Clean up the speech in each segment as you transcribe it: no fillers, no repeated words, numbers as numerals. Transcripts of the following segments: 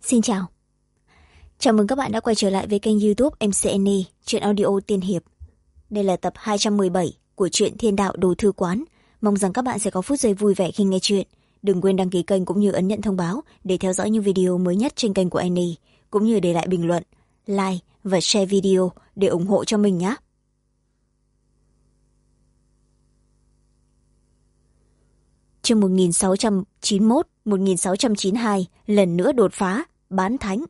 Xin chào. Chào mừng các bạn đã quay trở lại với kênh YouTube MCNE, truyện audio tiên hiệp. Đây là tập 217 của truyện Thiên Đạo Đồ Thư Quán. Mong rằng các bạn sẽ có phút giây vui vẻ khi nghe chuyện. Đừng quên đăng ký kênh cũng như ấn nhận thông báo để theo dõi những video mới nhất trên kênh của Annie, cũng như để lại bình luận, like và share video để ủng hộ cho mình nhé. Chương 1691-1692 lần nữa đột phá, bán thánh.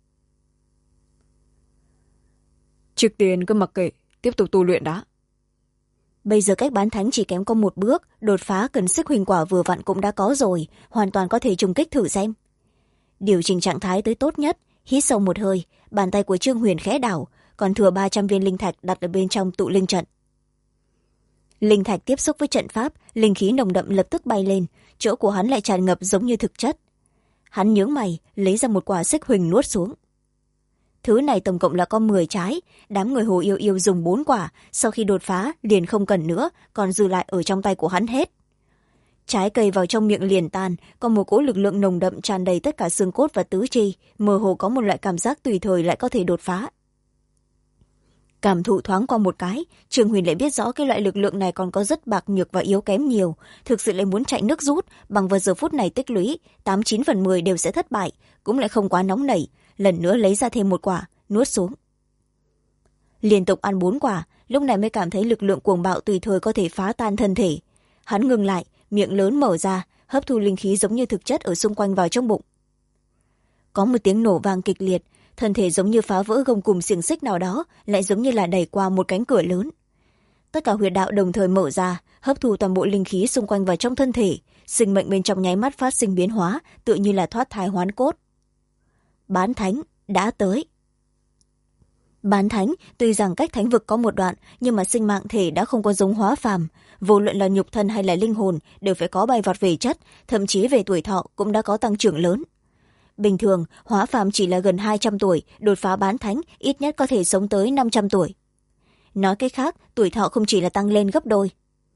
Trước tiên cứ mặc kệ, tiếp tục tu luyện đã. Bây giờ cách bán thánh chỉ kém có một bước, đột phá cần xích huỳnh quả vừa vặn cũng đã có rồi, hoàn toàn có thể trùng kích thử xem. Điều chỉnh trạng thái tới tốt nhất, hít sâu một hơi, bàn tay của Trương Huyền khẽ đảo, còn thừa 300 viên linh thạch đặt ở bên trong tụ linh trận. Linh thạch tiếp xúc với trận pháp, linh khí nồng đậm lập tức bay lên, chỗ của hắn lại tràn ngập giống như thực chất. Hắn nhướng mày, lấy ra một quả xích huỳnh nuốt xuống. Thứ này tổng cộng là có 10 trái, đám người Hồ Yêu Yêu dùng 4 quả, sau khi đột phá liền không cần nữa, còn dư lại ở trong tay của hắn hết. Trái cây vào trong miệng liền tan, có một cỗ lực lượng nồng đậm tràn đầy tất cả xương cốt và tứ chi, mơ hồ có một loại cảm giác tùy thời lại có thể đột phá. Cảm thụ thoáng qua một cái, Trương Huyền lại biết rõ cái loại lực lượng này còn có rất bạc nhược và yếu kém nhiều, thực sự lại muốn chạy nước rút, bằng vào giờ phút này tích lũy 89/10 đều sẽ thất bại, cũng lại không quá nóng nảy, lần nữa lấy ra thêm một quả, nuốt xuống. Liên tục ăn 4 quả, lúc này mới cảm thấy lực lượng cuồng bạo tùy thời có thể phá tan thân thể. Hắn ngừng lại, miệng lớn mở ra, hấp thu linh khí giống như thực chất ở xung quanh vào trong bụng. Có một tiếng nổ vang kịch liệt, thân thể giống như phá vỡ gông cùm xiềng xích nào đó, lại giống như là đẩy qua một cánh cửa lớn. Tất cả huyệt đạo đồng thời mở ra, hấp thu toàn bộ linh khí xung quanh vào trong thân thể, sinh mệnh bên trong nháy mắt phát sinh biến hóa, tựa như là thoát thai hoán cốt. Bán thánh đã tới. Bán thánh tuy rằng cách thánh vực có một đoạn, nhưng mà sinh mạng thể đã không có giống hóa phàm, vô luận là nhục thân hay là linh hồn đều phải có bay vọt về chất, thậm chí về tuổi thọ cũng đã có tăng trưởng lớn. Bình thường hóa phàm chỉ là gần 200 tuổi, đột phá bán thánh ít nhất có thể sống tới 500 tuổi. Nói cách khác, tuổi thọ không chỉ là tăng lên gấp đôi.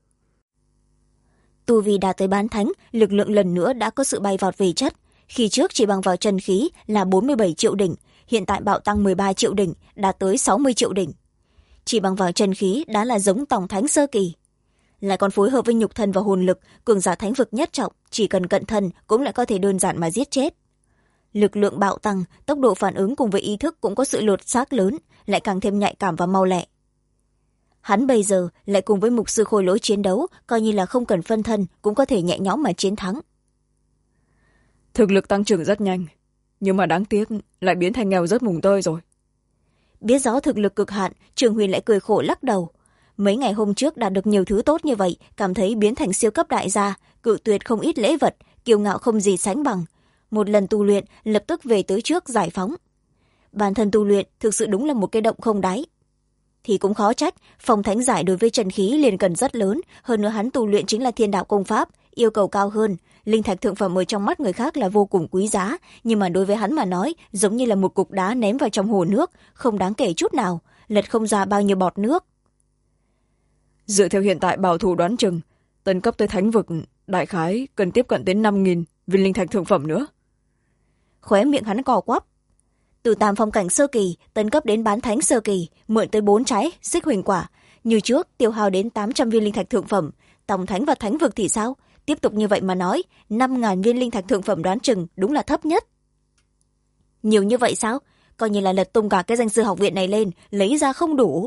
Tu vi đạt tới bán thánh, lực lượng lần nữa đã có sự bay vọt về chất. Khi trước chỉ bằng vào chân khí là 47 triệu đỉnh, hiện tại bạo tăng 13 triệu đỉnh, đạt tới 60 triệu đỉnh. Chỉ bằng vào chân khí đã là giống tổng thánh sơ kỳ. Lại còn phối hợp với nhục thân và hồn lực, cường giả thánh vực nhất trọng, chỉ cần cận thân cũng lại có thể đơn giản mà giết chết. Lực lượng bạo tăng, tốc độ phản ứng cùng với ý thức cũng có sự lột xác lớn, lại càng thêm nhạy cảm và mau lẹ. Hắn bây giờ lại cùng với mục sư khôi lỗi chiến đấu, coi như là không cần phân thân cũng có thể nhẹ nhõm mà chiến thắng. Thực lực tăng trưởng rất nhanh, nhưng mà đáng tiếc lại biến thành nghèo rớt mùng tơi rồi. Biết rõ thực lực cực hạn, Trường Huyền lại cười khổ lắc đầu. Mấy ngày hôm trước đạt được nhiều thứ tốt như vậy, cảm thấy biến thành siêu cấp đại gia, cự tuyệt không ít lễ vật, kiêu ngạo không gì sánh bằng. Một lần tu luyện lập tức về tới trước giải phóng. Bản thân tu luyện thực sự đúng là một cái động không đáy. Thì cũng khó trách, phòng thánh giải đối với chân khí liền cần rất lớn, hơn nữa hắn tu luyện chính là thiên đạo công pháp, yêu cầu cao hơn. Linh thạch thượng phẩm ở trong mắt người khác là vô cùng quý giá, nhưng mà đối với hắn mà nói giống như là một cục đá ném vào trong hồ nước, không đáng kể chút nào, lật không ra bao nhiêu bọt nước. Dựa theo hiện tại bảo thủ đoán chừng, tấn cấp tới thánh vực đại khái cần tiếp cận đến 5.000 viên linh thạch thượng phẩm nữa. Khóe miệng hắn cò quắp. Từ tam phong cảnh sơ kỳ tấn cấp đến bán thánh sơ kỳ, mượn tới 4 trái xích huỳnh quả, như trước tiêu hao đến 800 viên linh thạch thượng phẩm. Tổng thánh và thánh vực thì sao? Tiếp tục như vậy mà nói, 5.000 viên linh thạch thượng phẩm đoán chừng đúng là thấp nhất. Nhiều như vậy sao? Coi như là lật tung cả cái danh sư học viện này lên, lấy ra không đủ.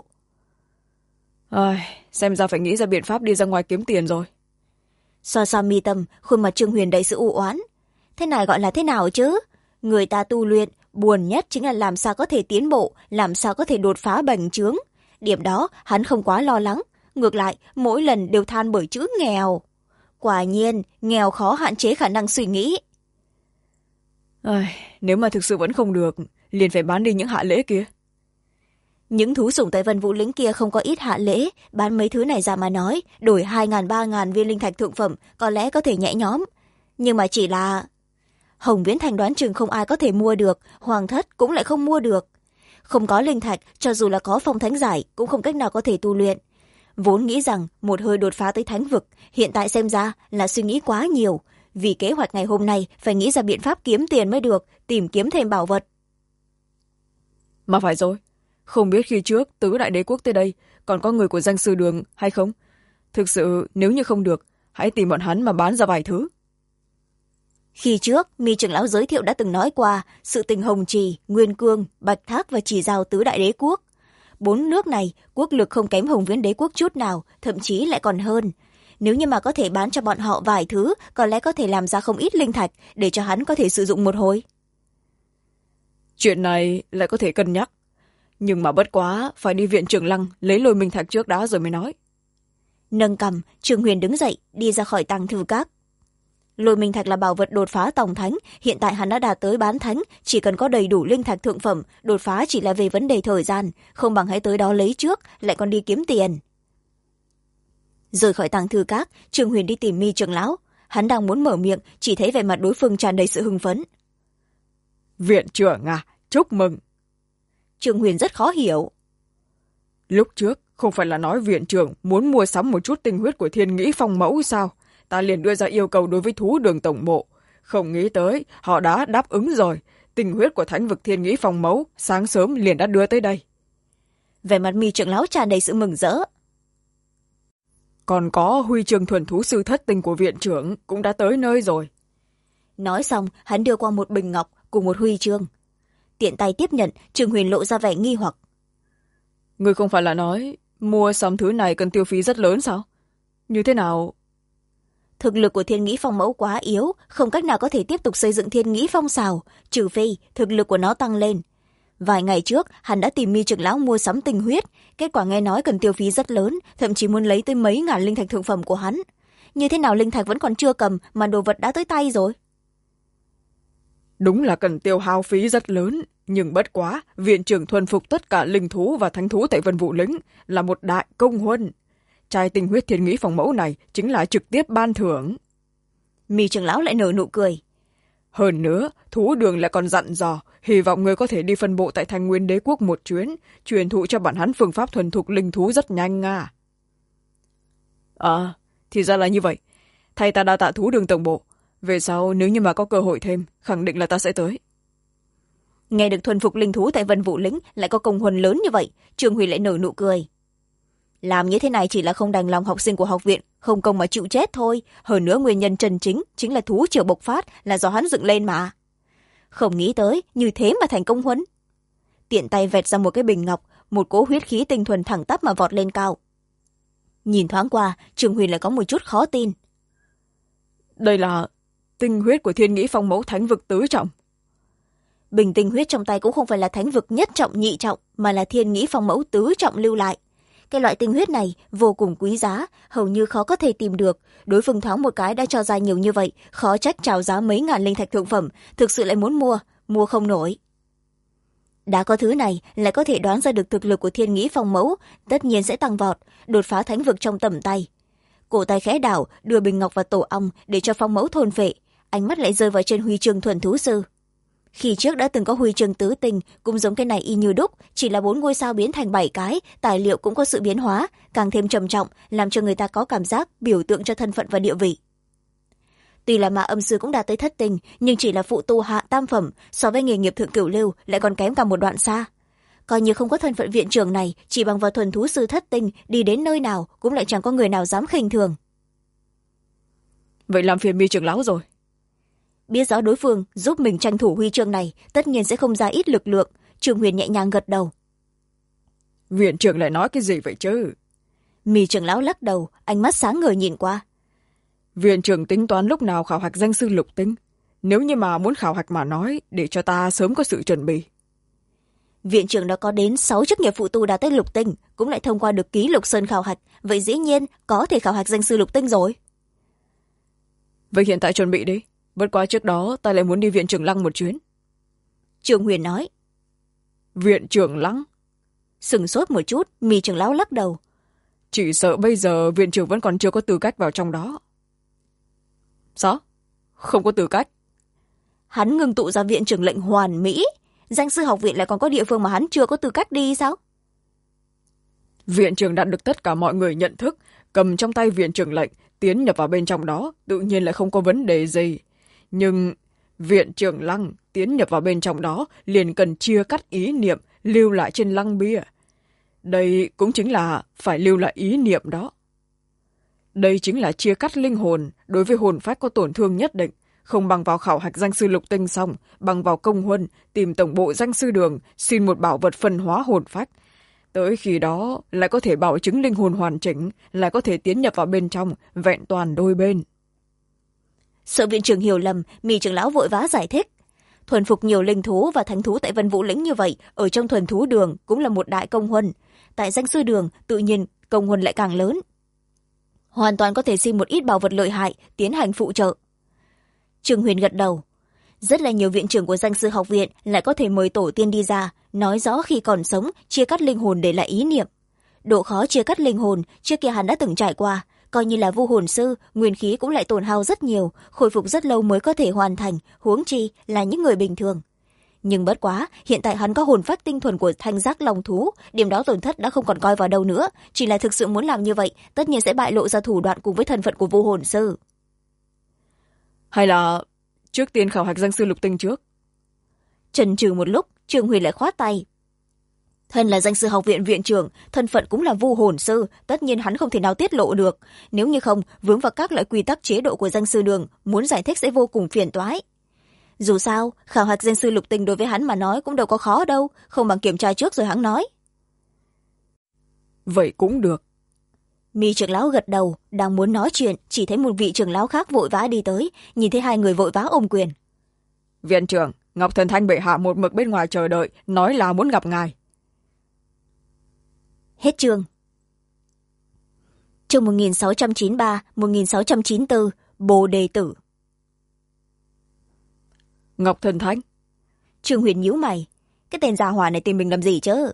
Xem ra phải nghĩ ra biện pháp đi ra ngoài kiếm tiền rồi. Xoa xoa mi tâm, khuôn mặt Trương Huyền đầy sự u oán. Thế này gọi là thế nào chứ? Người ta tu luyện, buồn nhất chính là làm sao có thể tiến bộ, làm sao có thể đột phá bành trướng. Điểm đó hắn không quá lo lắng, ngược lại mỗi lần đều than bởi chữ nghèo. Quả nhiên, nghèo khó hạn chế khả năng suy nghĩ. Nếu mà thực sự vẫn không được, liền phải bán đi những hạ lễ kia. Những thú sủng tại Vân Vũ Lĩnh kia không có ít hạ lễ, bán mấy thứ này ra mà nói, đổi 2.000-3.000 viên linh thạch thượng phẩm có lẽ có thể nhẹ nhõm. Nhưng mà chỉ là... Hồng Viễn Thành đoán chừng không ai có thể mua được, Hoàng Thất cũng lại không mua được. Không có linh thạch, cho dù là có phong thánh giải, cũng không cách nào có thể tu luyện. Vốn nghĩ rằng một hơi đột phá tới thánh vực, hiện tại xem ra là suy nghĩ quá nhiều. vì kế hoạch ngày hôm nay phải nghĩ ra biện pháp kiếm tiền mới được, tìm kiếm thêm bảo vật. Mà phải rồi, không biết khi trước tứ đại đế quốc tới đây còn có người của danh sư đường hay không. Thực sự nếu như không được, hãy tìm bọn hắn mà bán ra vài thứ. Khi trước Mi trưởng lão giới thiệu đã từng nói qua sự tình Hồng Trì, Nguyên Cương, Bạch Thác và Chỉ Giao tứ đại đế quốc. 4 nước này quốc lực không kém Hồng Viễn đế quốc chút nào, thậm chí lại còn hơn. Nếu như mà có thể bán cho bọn họ vài thứ, có lẽ có thể làm ra không ít linh thạch để cho hắn có thể sử dụng một hồi. Chuyện này lại có thể cân nhắc, nhưng mà bất quá phải đi viện Trường Lăng lấy Lôi Minh Thạch trước đã rồi mới nói. Nâng cằm, Trương Huyền đứng dậy đi ra khỏi tàng thư các. Lôi Minh Thạch là bảo vật đột phá tổng thánh, hiện tại hắn đã đạt tới bán thánh, chỉ cần có đầy đủ linh thạch thượng phẩm, đột phá chỉ là về vấn đề thời gian, không bằng hãy tới đó lấy trước, lại còn đi kiếm tiền. Rời khỏi tàng thư các, Trương Huyền đi tìm Mi trưởng lão. Hắn đang muốn mở miệng, chỉ thấy vẻ mặt đối phương tràn đầy sự hưng phấn. Viện trưởng à, chúc mừng. Trương Huyền rất khó hiểu. Lúc trước không phải là nói viện trưởng muốn mua sắm một chút tinh huyết của Thiên Nghĩ Phong Mẫu sao? Ta liền đưa ra yêu cầu đối với thú đường tổng bộ. Không nghĩ tới họ đã đáp ứng rồi. Tinh huyết của thánh vực Thiên Nghĩ Phong Mẫu sáng sớm liền đã đưa tới đây. Vẻ mặt Mi trưởng lão tràn đầy sự mừng rỡ. Còn có huy chương thuần thú sư thất tinh của viện trưởng cũng đã tới nơi rồi. Nói xong, hắn đưa qua một bình ngọc cùng một huy chương. Tiện tay tiếp nhận, Trương Huyền lộ ra vẻ nghi hoặc. Người không phải là nói mua sắm thứ này cần tiêu phí rất lớn sao? Như thế nào? Thực lực của Thiên Nghĩ Phong Mẫu quá yếu, không cách nào có thể tiếp tục xây dựng Thiên Nghĩ Phong Xào, trừ phi thực lực của nó tăng lên. Vài ngày trước, hắn đã tìm Mi trưởng lão mua sắm tinh huyết, kết quả nghe nói cần tiêu phí rất lớn, thậm chí muốn lấy tới mấy ngàn linh thạch thượng phẩm của hắn. Như thế nào linh thạch vẫn còn chưa cầm mà đồ vật đã tới tay rồi? Đúng là cần tiêu hao phí rất lớn, nhưng bất quá, viện trưởng thuần phục tất cả linh thú và thánh thú tại Vân Vũ Lĩnh là một đại công huân. Chai tinh huyết Thiên Nghĩ Phong Mẫu này chính là trực tiếp ban thưởng. Mi trưởng lão lại nở nụ cười. Hơn nữa, thú đường lại còn dặn dò, hy vọng người có thể đi phân bộ tại Thanh Nguyên đế quốc một chuyến, truyền thụ cho bản hắn phương pháp thuần thục linh thú rất nhanh à. Thì ra là như vậy. Thay ta đa tạ thú đường tổng bộ. Về sau nếu như mà có cơ hội thêm, khẳng định là ta sẽ tới. Nghe được thuần phục linh thú tại Vân Vũ Lĩnh lại có công huân lớn như vậy, Trương Huy lại nở nụ cười. Làm như thế này chỉ là không đành lòng học sinh của học viện, không công mà chịu chết thôi. Hơn nữa nguyên nhân chân chính là thú triều bộc phát, là do hắn dựng lên mà. Không nghĩ tới, như thế mà thành công huấn. Tiện tay vẹt ra một cái bình ngọc, một cỗ huyết khí tinh thuần thẳng tắp mà vọt lên cao. Nhìn thoáng qua, Trương Huy lại có một chút khó tin. Đây là tinh huyết của Thiên Nghĩ Phong Mẫu thánh vực tứ trọng. Bình tinh huyết trong tay cũng không phải là thánh vực nhất trọng nhị trọng, mà là Thiên Nghĩ Phong Mẫu tứ trọng lưu lại. Cái loại tinh huyết này vô cùng quý giá, hầu như khó có thể tìm được. Đối phương thoáng một cái đã cho ra nhiều như vậy, khó trách chào giá mấy ngàn linh thạch thượng phẩm, thực sự lại muốn mua không nổi. Đã có thứ này lại có thể đoán ra được thực lực của Thiên Nghĩ Phong Mẫu, tất nhiên sẽ tăng vọt, đột phá thánh vực trong tầm tay. Cổ tay khẽ đảo, đưa bình ngọc vào tổ ong để cho Phong Mẫu thôn phệ, ánh mắt lại rơi vào trên huy chương thuần thú sư. Khi trước đã từng có huy chương tứ tinh, cũng giống cái này y như đúc, chỉ là 4 ngôi sao biến thành 7 cái, tài liệu cũng có sự biến hóa, càng thêm trầm trọng, làm cho người ta có cảm giác biểu tượng cho thân phận và địa vị. Tuy là Ma Âm Sư cũng đạt tới thất tinh, nhưng chỉ là phụ tu hạ tam phẩm, so với nghề nghiệp thượng cửu lưu lại còn kém cả một đoạn xa. Coi như không có thân phận viện trưởng này, chỉ bằng vào thuần thú sư thất tinh, đi đến nơi nào cũng lại chẳng có người nào dám khinh thường. Vậy làm phiền Mi trưởng lão rồi. Biết rõ đối phương giúp mình tranh thủ huy chương này, tất nhiên sẽ không ra ít lực lượng. Trương Huyền nhẹ nhàng gật đầu. Viện trưởng lại nói cái gì vậy chứ? Mi trưởng lão lắc đầu, ánh mắt sáng ngời nhìn qua. Viện trưởng tính toán lúc nào khảo hạch danh sư lục tinh? Nếu như mà muốn khảo hạch mà nói, để cho ta sớm có sự chuẩn bị. Viện trưởng đã có đến 6 chức nghiệp phụ tu đạt tới lục tinh, cũng lại thông qua được ký lục sơn khảo hạch, vậy dĩ nhiên có thể khảo hạch danh sư lục tinh rồi. Vậy hiện tại chuẩn bị đi. Bất quá trước đó ta lại muốn đi viện trưởng Lăng một chuyến. Trương Huyền nói. Viện trưởng Lăng? Sừng sốt một chút, Mi trưởng lão lắc đầu. Chỉ sợ bây giờ viện trưởng vẫn còn chưa có tư cách vào trong đó. Sao? Không có tư cách? Hắn ngưng tụ ra viện trưởng lệnh hoàn mỹ. Danh sư học viện lại còn có địa phương mà hắn chưa có tư cách đi sao? Viện trưởng đã được tất cả mọi người nhận thức, cầm trong tay viện trưởng lệnh, tiến nhập vào bên trong đó tự nhiên lại không có vấn đề gì. Nhưng viện trưởng Lăng tiến nhập vào bên trong đó liền cần chia cắt ý niệm lưu lại trên lăng bia. Đây cũng chính là phải lưu lại ý niệm đó. Đây chính là chia cắt linh hồn đối với hồn phách có tổn thương nhất định, không bằng vào khảo hạch danh sư lục tinh xong, bằng vào công huân, tìm tổng bộ danh sư đường, xin một bảo vật phân hóa hồn phách. Tới khi đó lại có thể bảo chứng linh hồn hoàn chỉnh, lại có thể tiến nhập vào bên trong, vẹn toàn đôi bên. Sợ viện trưởng hiểu lầm, Mị trưởng lão vội vã giải thích. Thuần phục nhiều linh thú và thánh thú tại Vân Vũ lĩnh như vậy, ở trong thuần thú đường cũng là một đại công huân. Tại danh sư đường, tự nhiên công huân lại càng lớn. Hoàn toàn có thể xin một ít bảo vật lợi hại, tiến hành phụ trợ. Trương Huyền gật đầu. Rất là nhiều viện trưởng của danh sư học viện lại có thể mời tổ tiên đi ra, nói rõ khi còn sống, chia cắt linh hồn để lại ý niệm. Độ khó chia cắt linh hồn, trước kia hắn đã từng trải qua, coi như là vu hồn sư, nguyên khí cũng lại tổn hao rất nhiều, khôi phục rất lâu mới có thể hoàn thành, huống chi là những người bình thường. Nhưng bất quá, hiện tại hắn có hồn phách tinh thuần của thanh giác long thú, điểm đó tổn thất đã không còn coi vào đâu nữa, chỉ là thực sự muốn làm như vậy, tất nhiên sẽ bại lộ ra thủ đoạn cùng với thân phận của vu hồn sư. Hay là trước tiên khảo hạch danh sư lục tinh trước? Chần chừ một lúc, Trương Huyền lại khoát tay. Thân là danh sư học viện viện trưởng, thân phận cũng là vu hồn sư, tất nhiên hắn không thể nào tiết lộ được. Nếu như không, vướng vào các loại quy tắc chế độ của danh sư đường, muốn giải thích sẽ vô cùng phiền toái. Dù sao, khảo hạch danh sư lục tinh đối với hắn mà nói cũng đâu có khó đâu, không bằng kiểm tra trước rồi hắn nói. Vậy cũng được. Mi trưởng lão gật đầu, đang muốn nói chuyện, chỉ thấy một vị trưởng lão khác vội vã đi tới, nhìn thấy hai người vội vã ôm quyền. Viện trưởng, Ngọc Thần Thanh bệ hạ một mực bên ngoài chờ đợi, nói là muốn gặp ngài. Hết chương. Chương 1693-1694, Bồ Đề Tử. Ngọc Thần Thanh. Trương Huyền nhíu mày, cái tên gia hỏa này tìm mình làm gì chứ?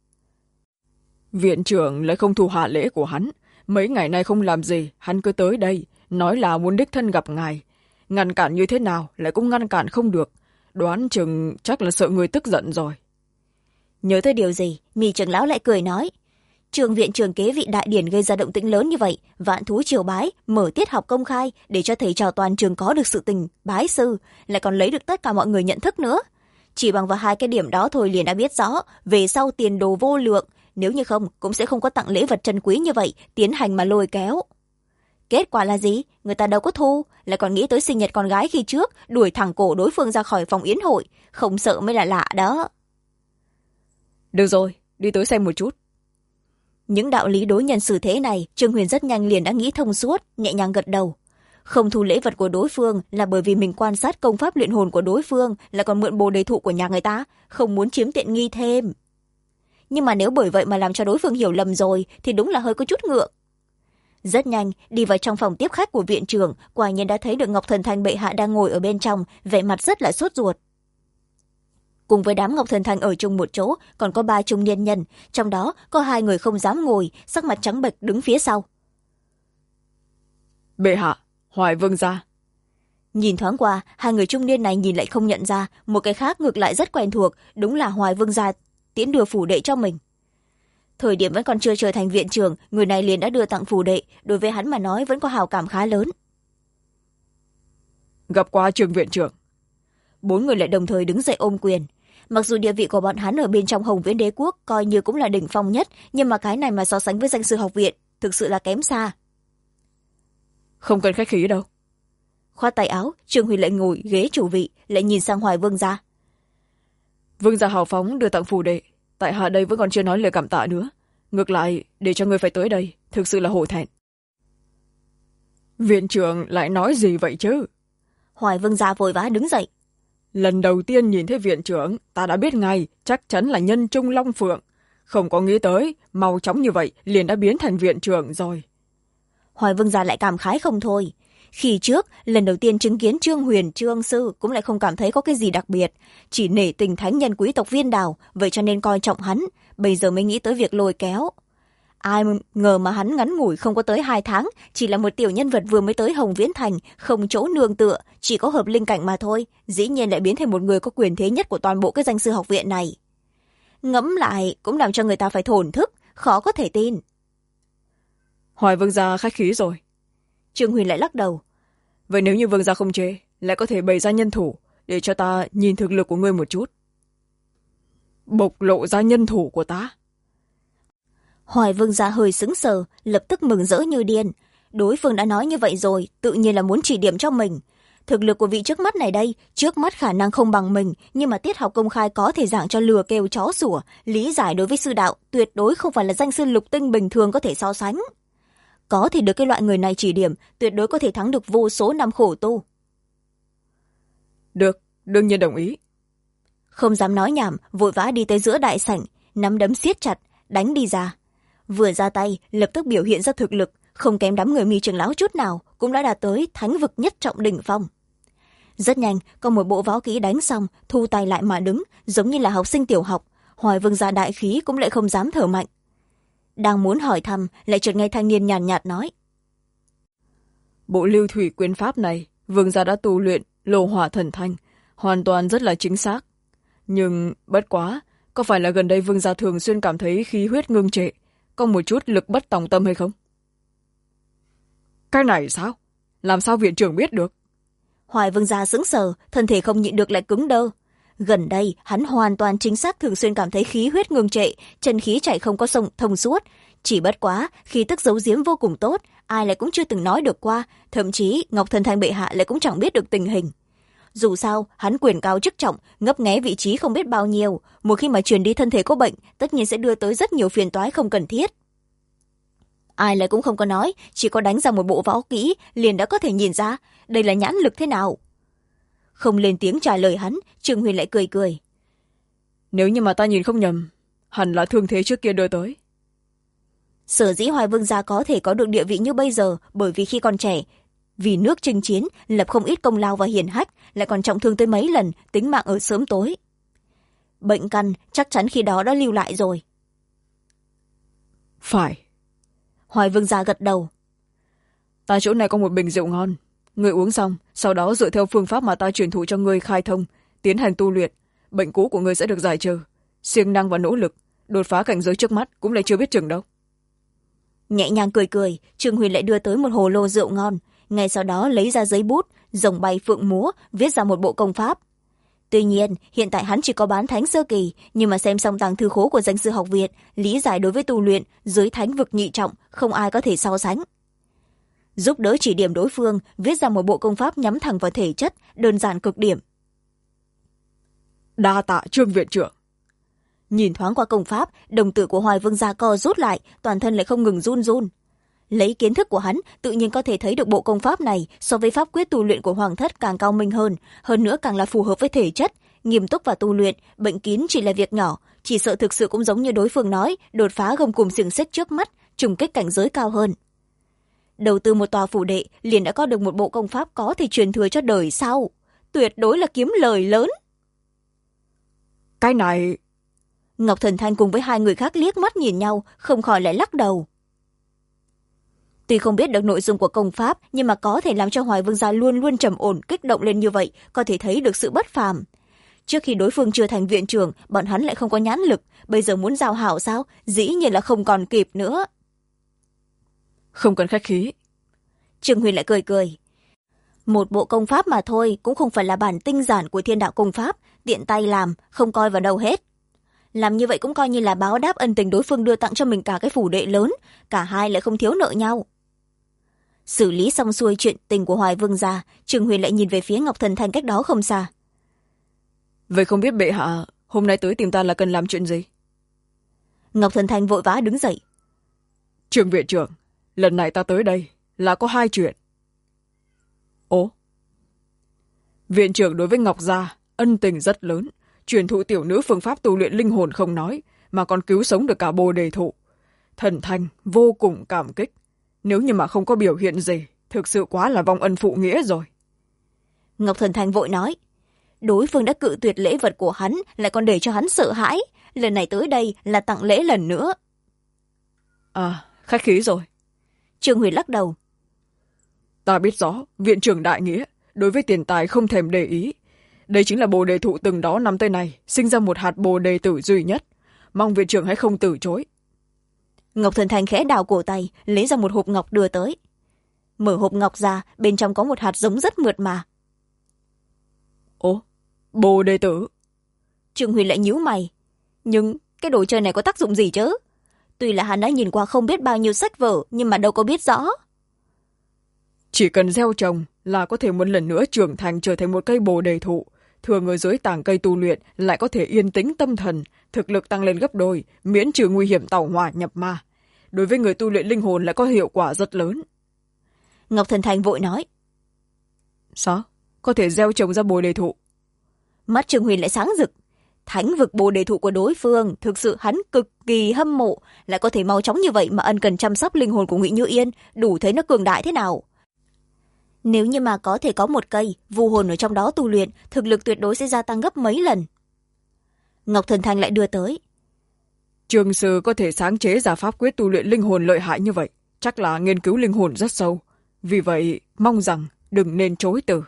Viện trưởng lại không thu hạ lễ của hắn, mấy ngày nay không làm gì, hắn cứ tới đây, nói là muốn đích thân gặp ngài. Ngăn cản như thế nào lại cũng ngăn cản không được, đoán chừng chắc là sợ người tức giận rồi. Nhớ tới điều gì, Mi trưởng lão lại cười nói. Trường viện trưởng kế vị đại điển gây ra động tĩnh lớn như vậy, vạn thú triều bái, mở tiết học công khai để cho thầy trò toàn trường có được sự tình bái sư, lại còn lấy được tất cả mọi người nhận thức nữa. Chỉ bằng vào hai cái điểm đó thôi liền đã biết rõ, về sau tiền đồ vô lượng, nếu như không cũng sẽ không có tặng lễ vật trân quý như vậy, tiến hành mà lôi kéo. Kết quả là gì? Người ta đâu có thu, lại còn nghĩ tới sinh nhật con gái khi trước, đuổi thẳng cổ đối phương ra khỏi phòng yến hội, không sợ mới là lạ đó. Được rồi, đi tới xem một chút. Những đạo lý đối nhân xử thế này, Trương Huyền rất nhanh liền đã nghĩ thông suốt, nhẹ nhàng gật đầu. Không thu lễ vật của đối phương là bởi vì mình quan sát công pháp luyện hồn của đối phương, lại còn mượn bồ đề thụ của nhà người ta, không muốn chiếm tiện nghi thêm. Nhưng mà nếu bởi vậy mà làm cho đối phương hiểu lầm rồi, thì đúng là hơi có chút ngượng. Rất nhanh, đi vào trong phòng tiếp khách của viện trưởng, quả nhiên đã thấy được Ngọc Thần Thanh bệ hạ đang ngồi ở bên trong, vẻ mặt rất là sốt ruột. Cùng với đám Ngọc Thần Thanh ở chung một chỗ, còn có 3 trung niên nhân, trong đó có 2 người không dám ngồi, sắc mặt trắng bệch đứng phía sau. Bệ hạ, Hoài Vương gia. Nhìn thoáng qua, 2 người trung niên này nhìn lại không nhận ra, một cái khác ngược lại rất quen thuộc, đúng là Hoài Vương gia tiễn đưa phủ đệ cho mình. Thời điểm vẫn còn chưa trở thành viện trưởng, người này liền đã đưa tặng phủ đệ, đối với hắn mà nói vẫn có hào cảm khá lớn. Gặp qua Trường viện trưởng. 4 người lại đồng thời đứng dậy ôm quyền. Mặc dù địa vị của bọn hắn ở bên trong Hồng Viễn Đế quốc coi như cũng là đỉnh phong nhất, nhưng mà cái này mà so sánh với danh sư học viện, thực sự là kém xa. Không cần khách khí đâu. Khoát tay áo, Trương Huy lại ngồi ghế chủ vị, lại nhìn sang Hoài Vương gia. Vương gia hào phóng đưa tặng phủ đệ, tại hạ đây vẫn còn chưa nói lời cảm tạ nữa. Ngược lại, để cho người phải tới đây, thực sự là hổ thẹn. Viện trưởng lại nói gì vậy chứ? Hoài Vương gia vội vã đứng dậy. Lần đầu tiên nhìn thấy viện trưởng, ta đã biết ngay, chắc chắn là nhân trung long phượng. Không có nghĩ tới, mau chóng như vậy, liền đã biến thành viện trưởng rồi. Hoài Vương gia lại cảm khái không thôi. Khi trước, lần đầu tiên chứng kiến Trương Huyền, Trương sư cũng lại không cảm thấy có cái gì đặc biệt. Chỉ nể tình thánh nhân quý tộc Viên Đào, vậy cho nên coi trọng hắn. Bây giờ mới nghĩ tới việc lôi kéo. Ai ngờ mà hắn ngắn ngủi không có tới 2 tháng, chỉ là một tiểu nhân vật vừa mới tới Hồng Viễn Thành, không chỗ nương tựa, chỉ có hợp linh cảnh mà thôi, dĩ nhiên lại biến thành một người có quyền thế nhất của toàn bộ cái danh sư học viện này. Ngẫm lại cũng làm cho người ta phải thổn thức, khó có thể tin. Hoài Vương gia khách khí rồi. Trương Huyền lại lắc đầu. Vậy nếu như vương gia không chê, lại có thể bày ra nhân thủ để cho ta nhìn thực lực của ngươi một chút. Bộc lộ ra nhân thủ của ta? Hoài vương gia hơi sững sờ, lập tức mừng rỡ như điên. Đối phương đã nói như vậy rồi, tự nhiên là muốn chỉ điểm cho mình. Thực lực của vị trước mắt này đây, trước mắt khả năng không bằng mình, nhưng mà tiết học công khai có thể giảng cho lừa kêu chó sủa, lý giải đối với sư đạo tuyệt đối không phải là danh sư lục tinh bình thường có thể so sánh. Có thể được cái loại người này chỉ điểm, tuyệt đối có thể thắng được vô số năm khổ tu. Được, đương nhiên đồng ý. Không dám nói nhảm, vội vã đi tới giữa đại sảnh, nắm đấm siết chặt, đánh đi ra. Vừa ra tay, lập tức biểu hiện ra thực lực, không kém đám người Mi trưởng lão chút nào, cũng đã đạt tới thánh vực nhất trọng đỉnh phong. Rất nhanh, có một bộ võ kỹ đánh xong, thu tay lại mà đứng, giống như là học sinh tiểu học. Hoài vương gia đại khí cũng lại không dám thở mạnh. Đang muốn hỏi thăm, lại chợt nghe thanh niên nhàn nhạt nói. Bộ lưu thủy quyền pháp này, vương gia đã tu luyện lô hỏa thần thanh, hoàn toàn rất là chính xác. Nhưng, bất quá, có phải là gần đây vương gia thường xuyên cảm thấy khí huyết ngưng trệ, có một chút lực bất tòng tâm hay không? Cái này sao? Làm sao viện trưởng biết được? Hoài vương gia sững sờ, thân thể không nhịn được lại cứng đơ. Gần đây, hắn hoàn toàn chính xác thường xuyên cảm thấy khí huyết ngưng trệ, chân khí chảy không có sông thông suốt. Chỉ bất quá, khí tức giấu giếm vô cùng tốt, ai lại cũng chưa từng nói được qua, thậm chí Ngọc Thần Thanh bệ hạ lại cũng chẳng biết được tình hình. Dù sao, hắn quyền cao chức trọng, ngấp nghé vị trí không biết bao nhiêu, một khi mà truyền đi thân thể có bệnh, tất nhiên sẽ đưa tới rất nhiều phiền toái không cần thiết. Ai lại cũng không có nói, chỉ có đánh ra một bộ võ kỹ, liền đã có thể nhìn ra, đây là nhãn lực thế nào. Không lên tiếng trả lời hắn, Trương Huyền lại cười cười. Nếu như mà ta nhìn không nhầm, hẳn là thương thế trước kia đưa tới. Sở dĩ Hoài vương gia có thể có được địa vị như bây giờ, bởi vì khi còn trẻ, vì nước chinh chiến, lập không ít công lao và hiển hách, lại còn trọng thương tới mấy lần, tính mạng ở sớm tối. Bệnh căn chắc chắn khi đó đã lưu lại rồi. Phải. Hoài vương gia gật đầu. Ta chỗ này có một bình rượu ngon, ngươi uống xong, sau đó dựa theo phương pháp mà ta truyền thụ cho ngươi khai thông, tiến hành tu luyện, bệnh cũ của ngươi sẽ được giải trừ. Siêng năng và nỗ lực, đột phá cảnh giới trước mắt cũng lại chưa biết chừng đâu. Nhẹ nhàng cười cười, Trương Huyền lại đưa tới một hồ lô rượu ngon, ngay sau đó lấy ra giấy bút, rồng bay phượng múa, viết ra một bộ công pháp. Tuy nhiên, hiện tại hắn chỉ có bán thánh sơ kỳ, nhưng mà xem xong tàng thư khố của danh sư học viện, lý giải đối với tu luyện, dưới thánh vực nhị trọng, không ai có thể so sánh. Giúp đỡ chỉ điểm đối phương, viết ra một bộ công pháp nhắm thẳng vào thể chất, đơn giản cực điểm. Đa tạ Trương viện trưởng. Nhìn thoáng qua công pháp, đồng tử của Hoài vương gia co rút lại, toàn thân lại không ngừng run run. Lấy kiến thức của hắn, tự nhiên có thể thấy được bộ công pháp này so với pháp quyết tu luyện của hoàng thất càng cao minh hơn nữa càng là phù hợp với thể chất. Nghiêm túc và tu luyện, bệnh kín chỉ là việc nhỏ, chỉ sợ thực sự cũng giống như đối phương nói, đột phá gông cùm xiềng xích trước mắt, trùng kích cảnh giới cao hơn. Đầu tư một tòa phủ đệ, liền đã có được một bộ công pháp có thể truyền thừa cho đời sau. Tuyệt đối là kiếm lời lớn. Cái này... Ngọc Thần Thanh cùng với hai người khác liếc mắt nhìn nhau, không khỏi lại lắc đầu. Tuy không biết được nội dung của công pháp, nhưng mà có thể làm cho Hoài vương gia luôn luôn trầm ổn, kích động lên như vậy, có thể thấy được sự bất phàm. Trước khi đối phương chưa thành viện trưởng, bọn hắn lại không có nhãn lực, bây giờ muốn giao hảo sao? Dĩ nhiên là không còn kịp nữa. Không cần khách khí. Trương Huyền lại cười cười. Một bộ công pháp mà thôi, cũng không phải là bản tinh giản của thiên đạo công pháp, tiện tay làm, không coi vào đâu hết. Làm như vậy cũng coi như là báo đáp ân tình đối phương đưa tặng cho mình cả cái phủ đệ lớn, cả hai lại không thiếu nợ nhau. Xử lý xong xuôi chuyện tình của Hoài vương gia, Trương Huyền lại nhìn về phía Ngọc Thần Thanh cách đó không xa. Vậy không biết bệ hạ hôm nay tới tìm ta là cần làm chuyện gì? Ngọc Thần Thanh vội vã đứng dậy. Trương viện trưởng, lần này ta tới đây là có hai chuyện. Ồ? Viện trưởng đối với Ngọc gia ân tình rất lớn, truyền thụ tiểu nữ phương pháp tu luyện linh hồn không nói, mà còn cứu sống được cả Bồ Đề thụ. Thần Thanh vô cùng cảm kích. Nếu như mà không có biểu hiện gì, thực sự quá là vong ân phụ nghĩa rồi. Ngọc Thần Thanh vội nói. Đối phương đã cự tuyệt lễ vật của hắn, lại còn để cho hắn sợ hãi. Lần này tới đây là tặng lễ lần nữa. À, khách khí rồi. Trương Huyền lắc đầu. Ta biết rõ, viện trưởng đại nghĩa, đối với tiền tài không thèm để ý. Đây chính là Bồ Đề thụ từng đó năm tới này, sinh ra một hạt Bồ Đề tử duy nhất. Mong viện trưởng hãy không từ chối. Ngọc Thần Thanh khẽ đào cổ tay, lấy ra một hộp ngọc đưa tới. mở hộp ngọc ra, bên trong có một hạt giống rất mượt mà. Ồ, Bồ Đề Tử. Trương Huyền lại nhíu mày. Nhưng cái đồ chơi này có tác dụng gì chứ? Tuy là hắn đã nhìn qua không biết bao nhiêu sách vở, nhưng mà đâu có biết rõ. Chỉ cần gieo trồng là có thể một lần nữa trưởng thành trở thành một cây bồ đề thụ. Thường ở dưới tàng cây tu luyện lại có thể yên tĩnh tâm thần, thực lực tăng lên gấp đôi, miễn trừ nguy hiểm tẩu hỏa nhập ma. Đối với người tu luyện linh hồn lại có hiệu quả rất lớn. Ngọc Thần Thành vội nói. Sao? Có thể gieo trồng ra bồ đề thụ? Mắt Trương Huyền lại sáng rực. Thánh vực bồ đề thụ của đối phương, thực sự hắn cực kỳ hâm mộ, lại có thể mau chóng như vậy mà ân cần chăm sóc linh hồn của Ngụy Như Yên, đủ thấy nó cường đại thế nào. Nếu như mà có thể có một cây vu hồn ở trong đó tu luyện, thực lực tuyệt đối sẽ gia tăng gấp mấy lần. Ngọc Thần Thành lại đưa tới. Trường sư có thể sáng chế ra pháp quyết tu luyện linh hồn lợi hại như vậy, chắc là nghiên cứu linh hồn rất sâu. Vì vậy, mong rằng đừng nên chối từ.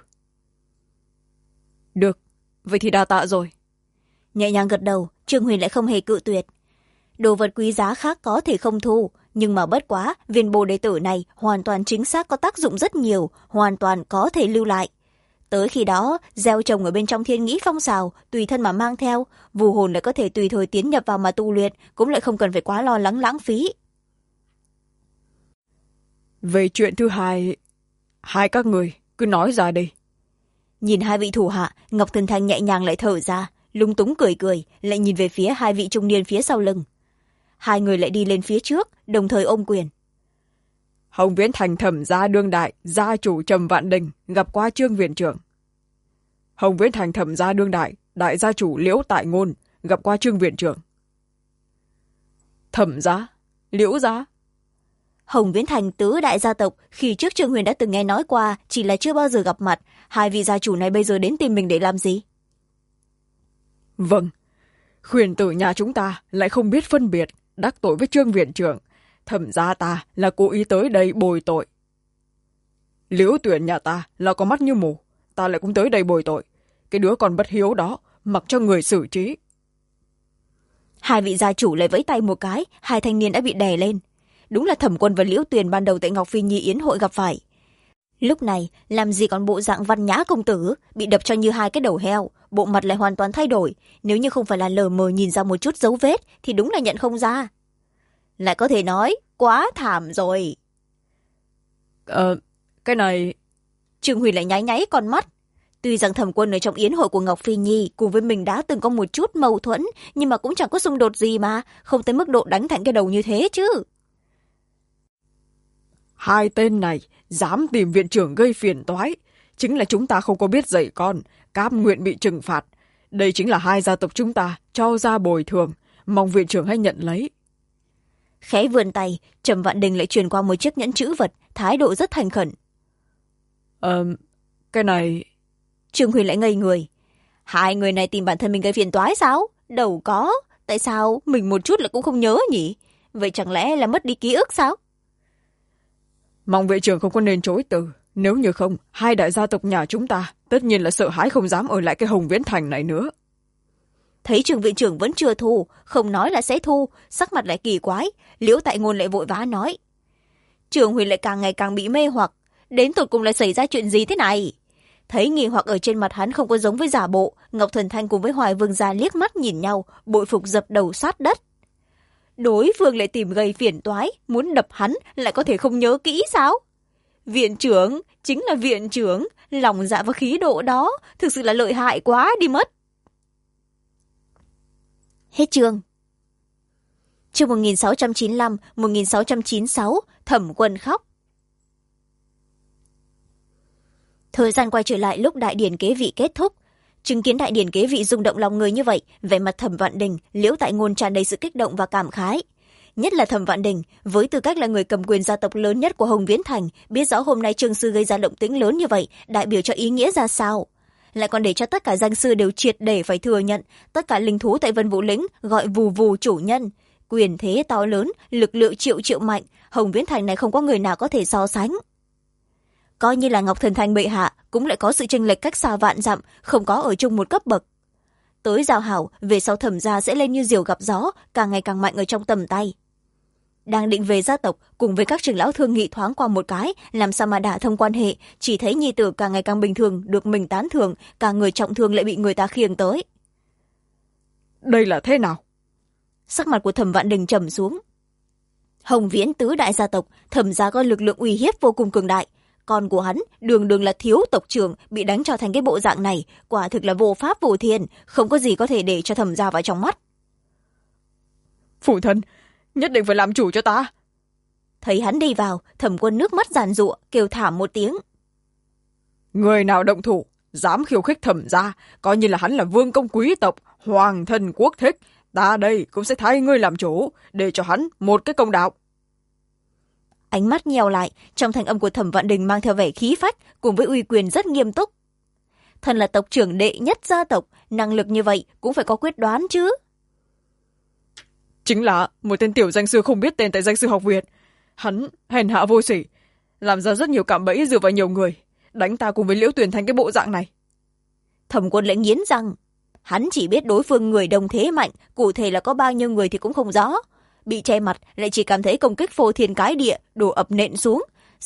Được, vậy thì đa tạ rồi. Nhẹ nhàng gật đầu, Trương Huyền lại không hề cự tuyệt. Đồ vật quý giá khác có thể không thu, nhưng mà bất quá, viên bồ đề tử này hoàn toàn chính xác có tác dụng rất nhiều, hoàn toàn có thể lưu lại. Tới khi đó, gieo trồng ở bên trong thiên nghĩ phong xào, tùy thân mà mang theo, vù hồn lại có thể tùy thời tiến nhập vào mà tu luyện, cũng lại không cần phải quá lo lắng lãng phí. Về chuyện thứ hai, hai các người cứ nói ra đi. Nhìn hai vị thủ hạ, Ngọc Thần Thành nhẹ nhàng lại thở ra, lúng túng cười cười, lại nhìn về phía hai vị trung niên phía sau lưng. Hai người lại đi lên phía trước, đồng thời ôm quyền. Hồng Viễn Thành thẩm gia đương đại, gia chủ Trầm Vạn Đình, gặp qua Trương viện trưởng. Hồng Viễn Thành thẩm gia đương đại, đại gia chủ Liễu Tại Ngôn, gặp qua Trương viện trưởng. Thẩm gia, Liễu gia. Hồng Viễn Thành tứ đại gia tộc, khi trước Trương Huyền đã từng nghe nói qua, chỉ là chưa bao giờ gặp mặt. Hai vị gia chủ này bây giờ đến tìm mình để làm gì? Vâng, khuyển tử nhà chúng ta lại không biết phân biệt, đắc tội với Trương viện trưởng. Thẩm gia ta là cố ý tới đây bồi tội. Liễu Tuyển nhà ta là có mắt như mù, ta lại cũng tới đây bồi tội. Cái đứa còn bất hiếu đó, mặc cho người xử trí. Hai vị gia chủ lại vẫy tay một cái, hai thanh niên đã bị đè lên. Đúng là Thẩm Quân và Liễu Tuyền ban đầu tại Ngọc Phi Nhi Yến hội gặp phải. Lúc này, làm gì còn bộ dạng văn nhã công tử, bị đập cho như hai cái đầu heo, bộ mặt lại hoàn toàn thay đổi. Nếu như không phải là lờ mờ nhìn ra một chút dấu vết, thì đúng là nhận không ra. Lại có thể nói, quá thảm rồi. Cái này... Trương Huyền lại nháy nháy con mắt. Tuy rằng Thẩm Quân ở trong yến hội của Ngọc Phi Nhi cùng với mình đã từng có một chút mâu thuẫn, nhưng mà cũng chẳng có xung đột gì mà, không tới mức độ đánh thẳng cái đầu như thế chứ. Hai tên này dám tìm viện trưởng gây phiền toái, chính là chúng ta không có biết dạy con, cam nguyện bị trừng phạt. Đây chính là hai gia tộc chúng ta cho ra bồi thường, mong viện trưởng hãy nhận lấy. Khẽ vươn tay, Trầm Vạn Đình lại truyền qua một chiếc nhẫn chữ vật, thái độ rất thành khẩn. Cái này... Trương Huyền lại ngây người. Hai người này tìm bản thân mình gây phiền toái sao? Đâu có, tại sao mình một chút là cũng không nhớ nhỉ? Vậy chẳng lẽ là mất đi ký ức sao? Mong viện trưởng không có nên chối từ. Nếu như không, hai đại gia tộc nhà chúng ta tất nhiên là sợ hãi không dám ở lại cái Hồng Viễn Thành này nữa. Thấy Trương viện trưởng vẫn chưa thu, không nói là sẽ thu, sắc mặt lại kỳ quái, Liễu Tại Ngôn lại vội vã nói. Trương Huyền lại càng ngày càng bị mê hoặc, đến tột cùng lại xảy ra chuyện gì thế này? Thấy nghi hoặc ở trên mặt hắn không có giống với giả bộ, Ngọc Thần Thanh cùng với Hoài Vương gia liếc mắt nhìn nhau, bội phục dập đầu sát đất. Đối phương lại tìm gây phiền toái, muốn đập hắn lại có thể không nhớ kỹ sao? Viện trưởng, chính là viện trưởng, lòng dạ và khí độ đó, thực sự là lợi hại quá đi mất. Hết chương. Chương 1695-1696, Thẩm Quân khóc. Thời gian quay trở lại lúc đại điển kế vị kết thúc. Chứng kiến đại điển kế vị rung động lòng người như vậy, vẻ mặt Thẩm Vạn Đình, Liễu Tại Ngôn tràn đầy sự kích động và cảm khái. Nhất là Thẩm Vạn Đình, với tư cách là người cầm quyền gia tộc lớn nhất của Hồng Viễn Thành, biết rõ hôm nay Trương sư gây ra động tĩnh lớn như vậy, đại biểu cho ý nghĩa ra sao. Lại còn để cho tất cả danh sư đều triệt để phải thừa nhận, tất cả linh thú tại Vân Vũ Lĩnh gọi vù vù chủ nhân. Quyền thế to lớn, lực lượng triệu triệu mạnh, Hồng Viễn Thành này không có người nào có thể so sánh. Coi như là Ngọc Thần Thành bệ hạ, cũng lại có sự chênh lệch cách xa vạn dặm, không có ở chung một cấp bậc. Tới giao hảo, về sau Thẩm gia sẽ lên như diều gặp gió, càng ngày càng mạnh ở trong tầm tay. đang định về gia tộc cùng với các trưởng lão thương nghị thoáng qua một cái làm sao mà đả thông quan hệ, chỉ thấy nhi tử càng ngày càng bình thường được mình tán thưởng, cả người trọng thương lại bị người ta khiêng tới. Đây là thế nào? Sắc mặt của Thẩm Vạn Đình trầm xuống. Hồng Viễn tứ đại gia tộc, Thẩm gia có lực lượng uy hiếp vô cùng cường đại. Con của hắn đường đường là thiếu tộc trưởng bị đánh cho thành cái bộ dạng này, quả thực là vô pháp vô thiên, không có gì có thể để cho Thẩm gia vào trong mắt. Phụ thân, nhất định phải làm chủ cho ta. Thấy hắn đi vào, Thẩm Quân nước mắt giàn giụa, kêu thảm một tiếng. Người nào động thủ dám khiêu khích Thẩm gia, coi như là hắn là vương công quý tộc, hoàng thân quốc thích, ta đây cũng sẽ thay ngươi làm chủ, để cho hắn một cái công đạo. Ánh mắt nheo lại, trong thanh âm của Thẩm Vạn Đình mang theo vẻ khí phách cùng với uy quyền rất nghiêm túc. Thân là tộc trưởng đệ nhất gia tộc, năng lực như vậy cũng phải có quyết đoán chứ. Chính là một tên tiểu danh sư không biết tên tại danh sư học viện. Hắn hèn hạ vô sỉ, làm ra rất nhiều cạm bẫy dựa vào nhiều người, đánh ta cùng với Liễu Tuyền thành cái bộ dạng này. Thẩm Quân lại nghiến răng. Hắn chỉ biết đối phương người đồng thế mạnh, cụ thể là có bao nhiêu người thì cũng không rõ. Bị che mặt lại chỉ cảm thấy công kích phô thiên cái địa đổ ập nện xuống.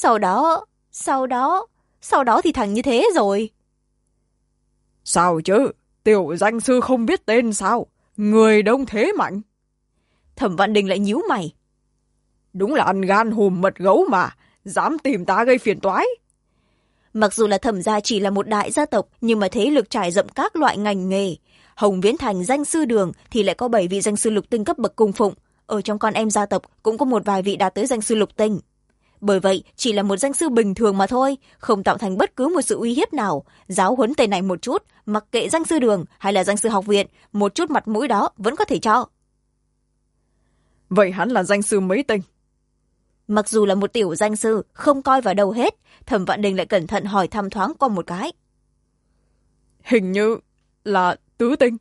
Sau đó thì thành như thế rồi. Sao chứ? Tiểu danh sư không biết tên sao? Người đông thế mạnh. Thẩm Vạn Đình lại nhíu mày. Đúng là ăn gan hùm mật gấu mà, dám tìm ta gây phiền toái. Mặc dù là Thẩm gia chỉ là một đại gia tộc, nhưng mà thế lực trải rộng các loại ngành nghề. Hồng Viễn Thành danh sư đường thì lại có 7 vị danh sư lục tinh cấp bậc cung phụng. Ở trong con em gia tộc cũng có một vài vị đạt tới danh sư lục tinh. Bởi vậy, chỉ là một danh sư bình thường mà thôi, không tạo thành bất cứ một sự uy hiếp nào. Giáo huấn tên này một chút, mặc kệ danh sư đường hay là danh sư học viện, một chút mặt mũi đó vẫn có thể cho. Vậy hắn là danh sư mấy tinh? Mặc dù là một tiểu danh sư, không coi vào đâu hết, Thẩm Vạn Đình lại cẩn thận hỏi thăm thoáng qua một cái. Hình như là tứ tinh.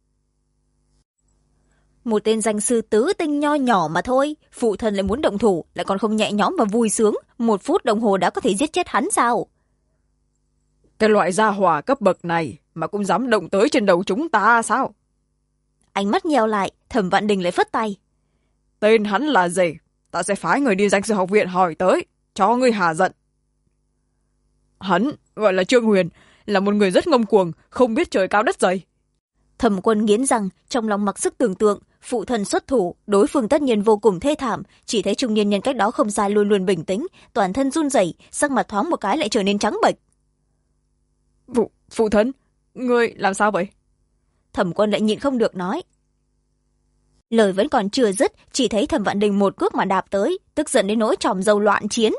Một tên danh sư tứ tinh nho nhỏ mà thôi, phụ thân lại muốn động thủ, lại còn không nhẹ nhõm và vui sướng, 1 phút đồng hồ đã có thể giết chết hắn sao? Cái loại gia hỏa cấp bậc này mà cũng dám động tới trên đầu chúng ta sao? Ánh mắt nheo lại, Thẩm Vạn Đình lại phất tay. Tên hắn là gì? Ta sẽ phái người đi danh sư học viện hỏi tới, cho ngươi hà giận. Hắn gọi là Trương Huyền, là một người rất ngông cuồng, không biết trời cao đất dày. Thẩm Quân nghiến răng, trong lòng mặc sức tưởng tượng, phụ thân xuất thủ, đối phương tất nhiên vô cùng thê thảm, chỉ thấy trung niên nhân cách đó không xa luôn luôn bình tĩnh, toàn thân run rẩy, sắc mặt thoáng một cái lại trở nên trắng bệch. Phụ thân, ngươi làm sao vậy? Thẩm Quân lại nhịn không được nói. Lời vẫn còn chưa dứt, chỉ thấy Thẩm Vạn Đình một cước mà đạp tới, tức giận đến nỗi tròm dâu loạn chiến.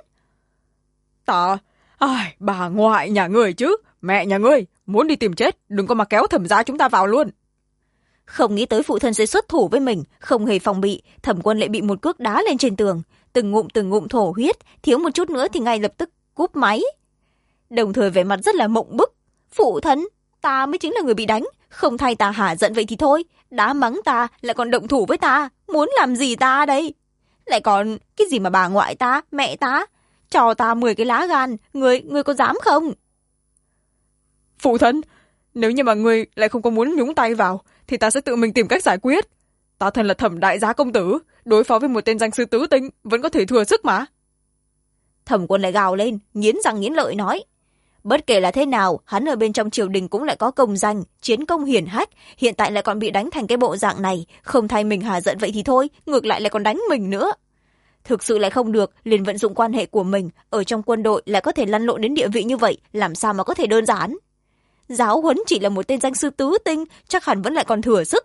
Bà ngoại nhà ngươi chứ, mẹ nhà ngươi, muốn đi tìm chết, đừng có mà kéo Thẩm gia chúng ta vào luôn. Không nghĩ tới phụ thân sẽ xuất thủ với mình, không hề phòng bị, Thẩm Quân lại bị một cước đá lên trên tường, từng ngụm thổ huyết, thiếu một chút nữa thì ngay lập tức cúp máy. Đồng thời vẻ mặt rất là mộng bức. Phụ thân, ta mới chính là người bị đánh, không thay ta hả giận vậy thì thôi, đá mắng ta lại còn động thủ với ta, muốn làm gì ta đây? Lại còn cái gì mà bà ngoại ta, mẹ ta, cho ta 10 cái lá gan, ngươi có dám không? Phụ thân, nếu như mà ngươi lại không có muốn nhúng tay vào, thì ta sẽ tự mình tìm cách giải quyết. Ta thân là Thẩm đại giá công tử, đối phó với một tên danh sư tứ tinh vẫn có thể thừa sức mà. Thẩm Quân lại gào lên, nghiến răng nghiến lợi nói. Bất kể là thế nào, hắn ở bên trong triều đình cũng lại có công danh, chiến công hiển hách, hiện tại lại còn bị đánh thành cái bộ dạng này, không thay mình hà giận vậy thì thôi, ngược lại còn đánh mình nữa. Thực sự lại không được, liền vận dụng quan hệ của mình, ở trong quân đội lại có thể lăn lộn đến địa vị như vậy, làm sao mà có thể đơn giản. Giáo huấn chỉ là một tên danh sư tứ tinh, chắc hẳn vẫn lại còn thừa sức.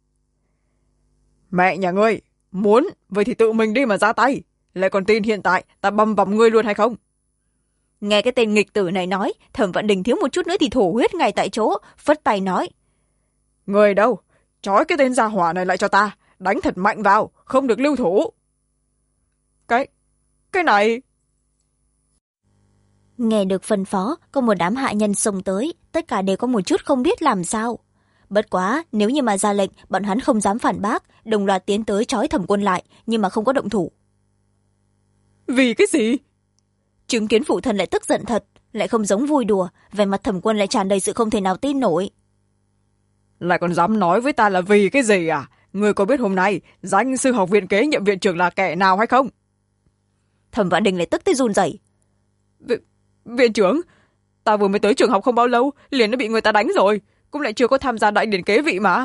Mẹ nhà ngươi, muốn, vậy thì tự mình đi mà ra tay, lại còn tin hiện tại ta băm vằm ngươi luôn hay không? Nghe cái tên nghịch tử này nói, Thẩm Vạn Đình thiếu một chút nữa thì thổ huyết ngay tại chỗ, phất tay nói. Người đâu? Trói cái tên gia hỏa này lại cho ta, đánh thật mạnh vào, không được lưu thủ. Cái này... Nghe được phân phó, có một đám hạ nhân xông tới, tất cả đều có một chút không biết làm sao. Bất quá, nếu như mà ra lệnh, bọn hắn không dám phản bác, đồng loạt tiến tới trói Thẩm Quân lại, nhưng mà không có động thủ. Vì cái gì? Chứng kiến phụ thân lại tức giận thật, lại không giống vui đùa, vẻ mặt Thẩm Quân lại tràn đầy sự không thể nào tin nổi. Lại còn dám nói với ta là vì cái gì à? người có biết hôm nay danh sư học viện kế nhiệm viện trưởng là kẻ nào hay không? Thẩm Vạn Đình lại tức tới run rẩy. Viện trưởng, ta vừa mới tới trường học không bao lâu, liền đã bị người ta đánh rồi, cũng lại chưa có tham gia đại điển kế vị mà.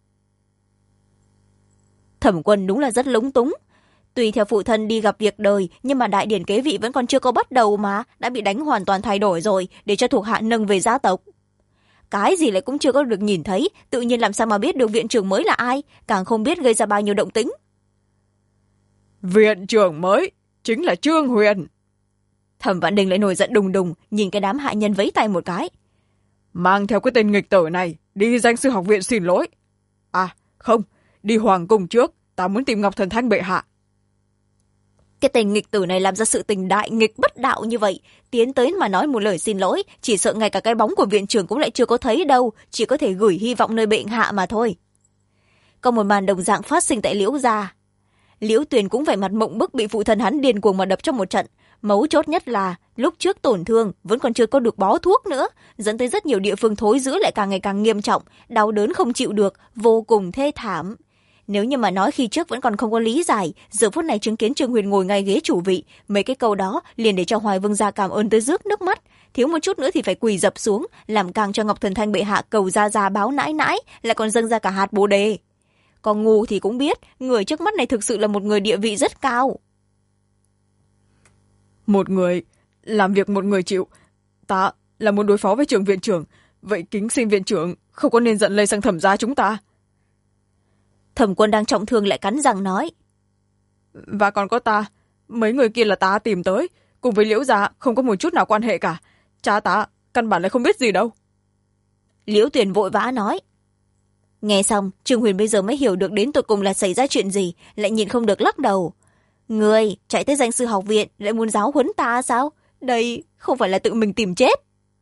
Thẩm Quân đúng là rất lúng túng. Tùy theo phụ thân đi gặp việc đời, nhưng mà đại điển kế vị vẫn còn chưa có bắt đầu mà, đã bị đánh hoàn toàn thay đổi rồi, để cho thuộc hạ nâng về gia tộc. Cái gì lại cũng chưa có được nhìn thấy, tự nhiên làm sao mà biết được viện trưởng mới là ai, càng không biết gây ra bao nhiêu động tĩnh. Viện trưởng mới chính là Trương Huyền. Thẩm Vạn Đình lại nổi giận đùng đùng, nhìn cái đám hạ nhân vẫy tay một cái. Mang theo cái tên nghịch tử này đi danh sư học viện xin lỗi. À không, đi hoàng cung trước, ta muốn tìm Ngọc Thần Thanh bệ hạ. Cái tên nghịch tử này làm ra sự tình đại nghịch bất đạo như vậy, tiến tới mà nói một lời xin lỗi, chỉ sợ ngay cả cái bóng của viện trưởng cũng lại chưa có thấy đâu, chỉ có thể gửi hy vọng nơi bệ hạ mà thôi. Có một màn đồng dạng phát sinh tại Liễu gia. Liễu Tuyền cũng vẻ mặt mộng bức bị phụ thân hắn điên cuồng mà đập trong một trận. Mấu chốt nhất là lúc trước tổn thương vẫn còn chưa có được bó thuốc nữa, dẫn tới rất nhiều địa phương thối rữa lại càng ngày càng nghiêm trọng, đau đớn không chịu được, vô cùng thê thảm. Nếu như mà nói khi trước vẫn còn không có lý giải, giờ phút này chứng kiến Trương Huyền ngồi ngay ghế chủ vị, mấy cái câu đó liền để cho Hoài Vương gia cảm ơn tới rước nước mắt, thiếu một chút nữa thì phải quỳ dập xuống, làm càng cho Ngọc Thần Thanh bệ hạ cầu ra báo nãi nãi, lại còn dâng ra cả hạt bồ đề. Còn ngu thì cũng biết, người trước mắt này thực sự là một người địa vị rất cao. Một người làm việc một người chịu, ta là muốn đối phó với Trường viện trưởng, vậy kính xin viện trưởng không có nên giận lây sang Thẩm gia chúng ta. Thẩm Quân đang trọng thương lại cắn răng nói. Và còn có ta, mấy người kia là ta tìm tới, cùng với Liễu gia không có một chút nào quan hệ cả, cha ta căn bản lại không biết gì đâu. Liễu Tuyền vội vã nói. Nghe xong, Trương Huyền bây giờ mới hiểu được đến tột cùng là xảy ra chuyện gì, lại nhịn không được lắc đầu. Người chạy tới danh sư học viện lại muốn giáo huấn ta sao? Đây không phải là tự mình tìm chết.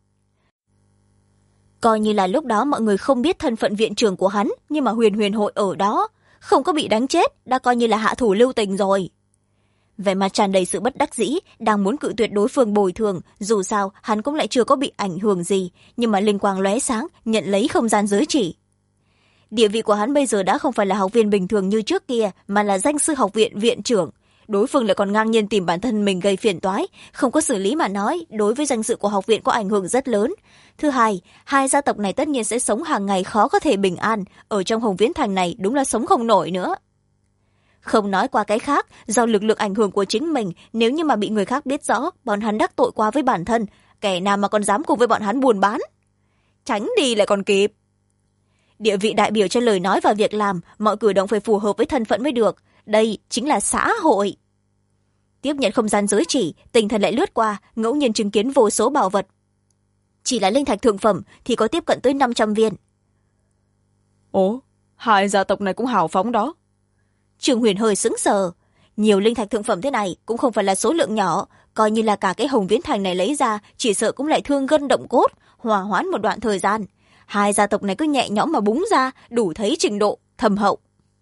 Coi như là lúc đó mọi người không biết thân phận viện trưởng của hắn, nhưng mà Huyền hội ở đó, không có bị đánh chết, đã coi như là hạ thủ lưu tình rồi. Vẻ mặt tràn đầy sự bất đắc dĩ, đang muốn cự tuyệt đối phương bồi thường, dù sao hắn cũng lại chưa có bị ảnh hưởng gì, nhưng mà linh quang lóe sáng, nhận lấy không gian giới chỉ. Địa vị của hắn bây giờ đã không phải là học viên bình thường như trước kia, mà là danh sư học viện viện trưởng. Đối phương lại còn ngang nhiên tìm bản thân mình gây phiền toái, không có xử lý mà nói, đối với danh dự của học viện có ảnh hưởng rất lớn. Thứ hai, hai gia tộc này tất nhiên sẽ sống hàng ngày khó có thể bình an, ở trong Hồng Viễn Thành này đúng là sống không nổi nữa. Không nói qua cái khác, do lực lượng ảnh hưởng của chính mình, nếu như mà bị người khác biết rõ, bọn hắn đắc tội qua với bản thân, kẻ nào mà còn dám cùng với bọn hắn buôn bán. Tránh đi lại còn kịp. Địa vị đại biểu cho lời nói và việc làm, mọi cử động phải phù hợp với thân phận mới được. Đây chính là xã hội. Tiếp nhận không gian giới chỉ, tinh thần lại lướt qua, ngẫu nhiên chứng kiến vô số bảo vật. Chỉ là linh thạch thượng phẩm thì có tiếp cận tới 500 viên. Ồ, hai gia tộc này cũng hào phóng đó. Trương Huyền hơi sững sờ. Nhiều linh thạch thượng phẩm thế này cũng không phải là số lượng nhỏ, coi như là cả cái Hồng Viễn Thành này lấy ra, chỉ sợ cũng lại thương gân động cốt, hòa hoãn một đoạn thời gian. Hai gia tộc này cứ nhẹ nhõm mà búng ra, đủ thấy trình độ thâm hậu.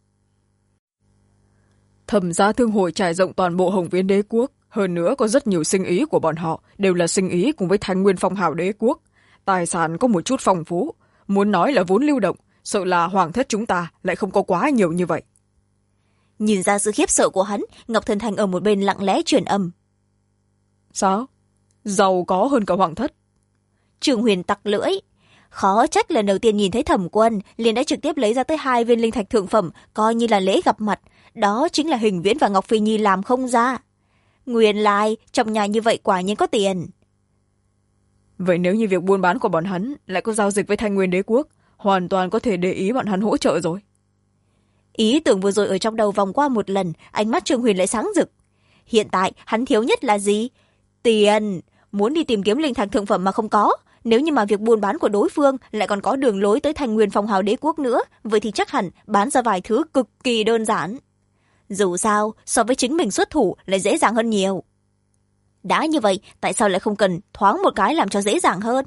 Thẩm gia thương hội trải rộng toàn bộ Hồng Viễn đế quốc, hơn nữa có rất nhiều sinh ý của bọn họ đều là sinh ý cùng với Thanh Nguyên Phong Hào đế quốc, tài sản có một chút phong phú, muốn nói là vốn lưu động, sợ là hoàng thất chúng ta lại không có quá nhiều như vậy. Nhìn ra sự khiếp sợ của hắn, Ngọc Thần Thành ở một bên lặng lẽ truyền âm. Sao? Giàu có hơn cả hoàng thất? Trương Huyền tặc lưỡi. Khó trách lần đầu tiên nhìn thấy Thẩm Quân liền đã trực tiếp lấy ra tới 2 viên linh thạch thượng phẩm, coi như là lễ gặp mặt. Đó chính là Hình Viễn và Ngọc Phi Nhi làm không ra. Nguyên lai trong nhà như vậy quả nhiên có tiền. Vậy nếu như việc buôn bán của bọn hắn lại có giao dịch với Thanh Nguyên đế quốc, hoàn toàn có thể để ý bọn hắn hỗ trợ rồi. Ý tưởng vừa rồi ở trong đầu vòng qua một lần, ánh mắt Trương Huyền lại sáng rực. Hiện tại hắn thiếu nhất là gì? Tiền. Muốn đi tìm kiếm linh thạch thượng phẩm mà không có. Nếu như mà việc buôn bán của đối phương lại còn có đường lối tới Thanh Nguyên Phong Hào đế quốc nữa, vậy thì chắc hẳn bán ra vài thứ cực kỳ đơn giản. Dù sao, so với chính mình xuất thủ lại dễ dàng hơn nhiều. Đã như vậy, tại sao lại không cần thoáng một cái làm cho dễ dàng hơn?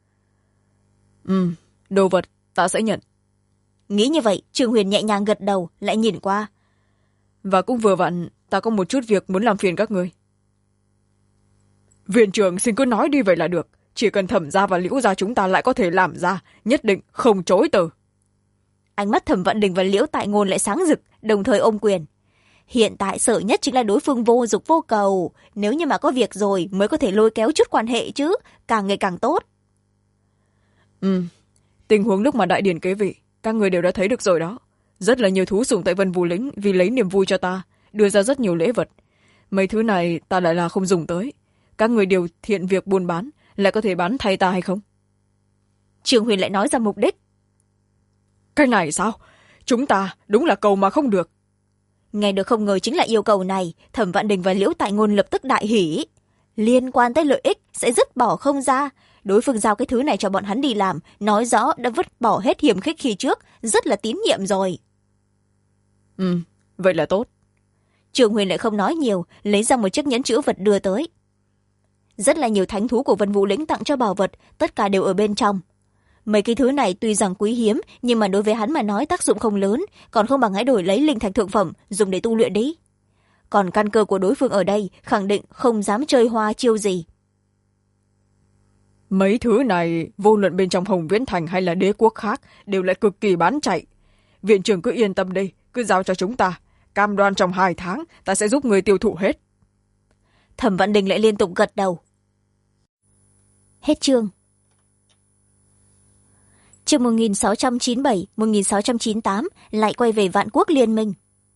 Đồ vật ta sẽ nhận. Nghĩ như vậy, Trương Huyền nhẹ nhàng gật đầu, lại nhìn qua. Và cũng vừa vặn, ta có một chút việc muốn làm phiền các người. Viện trưởng xin cứ nói đi vậy là được. Chỉ cần Thẩm gia và Liễu gia chúng ta lại có thể làm ra, nhất định không chối từ. ánh mắt Thẩm Vạn Đình và Liễu Tại Ngôn lại sáng rực, đồng thời ôm quyền. Hiện tại sợ nhất chính là đối phương vô dục vô cầu, nếu như mà có việc rồi mới có thể lôi kéo chút quan hệ chứ, càng ngày càng tốt. Tình huống lúc mà đại điển kế vị, các người đều đã thấy được rồi đó. Rất là nhiều thú sủng tại Vân Vũ Lĩnh vì lấy niềm vui cho ta, đưa ra rất nhiều lễ vật. Mấy thứ này ta lại là không dùng tới. Các người điều thiện việc buôn bán, lại có thể bán thay ta hay không? Trường Huyền lại nói ra mục đích. Cái này sao? Chúng ta đúng là cầu mà không được. Nghe được không ngờ chính là yêu cầu này, Thẩm Vạn Đình và Liễu Tại Ngôn lập tức đại hỉ. Liên quan tới lợi ích sẽ dứt bỏ không ra. Đối phương giao cái thứ này cho bọn hắn đi làm, nói rõ đã vứt bỏ hết hiềm khích khi trước, rất là tín nhiệm rồi. Vậy là tốt. Trường Huyền lại không nói nhiều, lấy ra một chiếc nhẫn chữ vật đưa tới. Rất là nhiều thánh thú của Vân Vũ Lĩnh tặng cho bảo vật, tất cả đều ở bên trong. Mấy cái thứ này tuy rằng quý hiếm, nhưng mà đối với hắn mà nói tác dụng không lớn, còn không bằng hãy đổi lấy linh thạch thượng phẩm dùng để tu luyện đi. Còn căn cơ của đối phương ở đây khẳng định không dám chơi hoa chiêu gì. Mấy thứ này vô luận bên trong Hồng Viễn Thành hay là đế quốc khác đều lại cực kỳ bán chạy. Viện trưởng cứ yên tâm đi, cứ giao cho chúng ta, cam đoan trong 2 tháng ta sẽ giúp người tiêu thụ hết. Thẩm Vạn Đình lại liên tục gật đầu. Hết chương. Chương 1697-1698 lại quay về Vạn Quốc Liên Minh.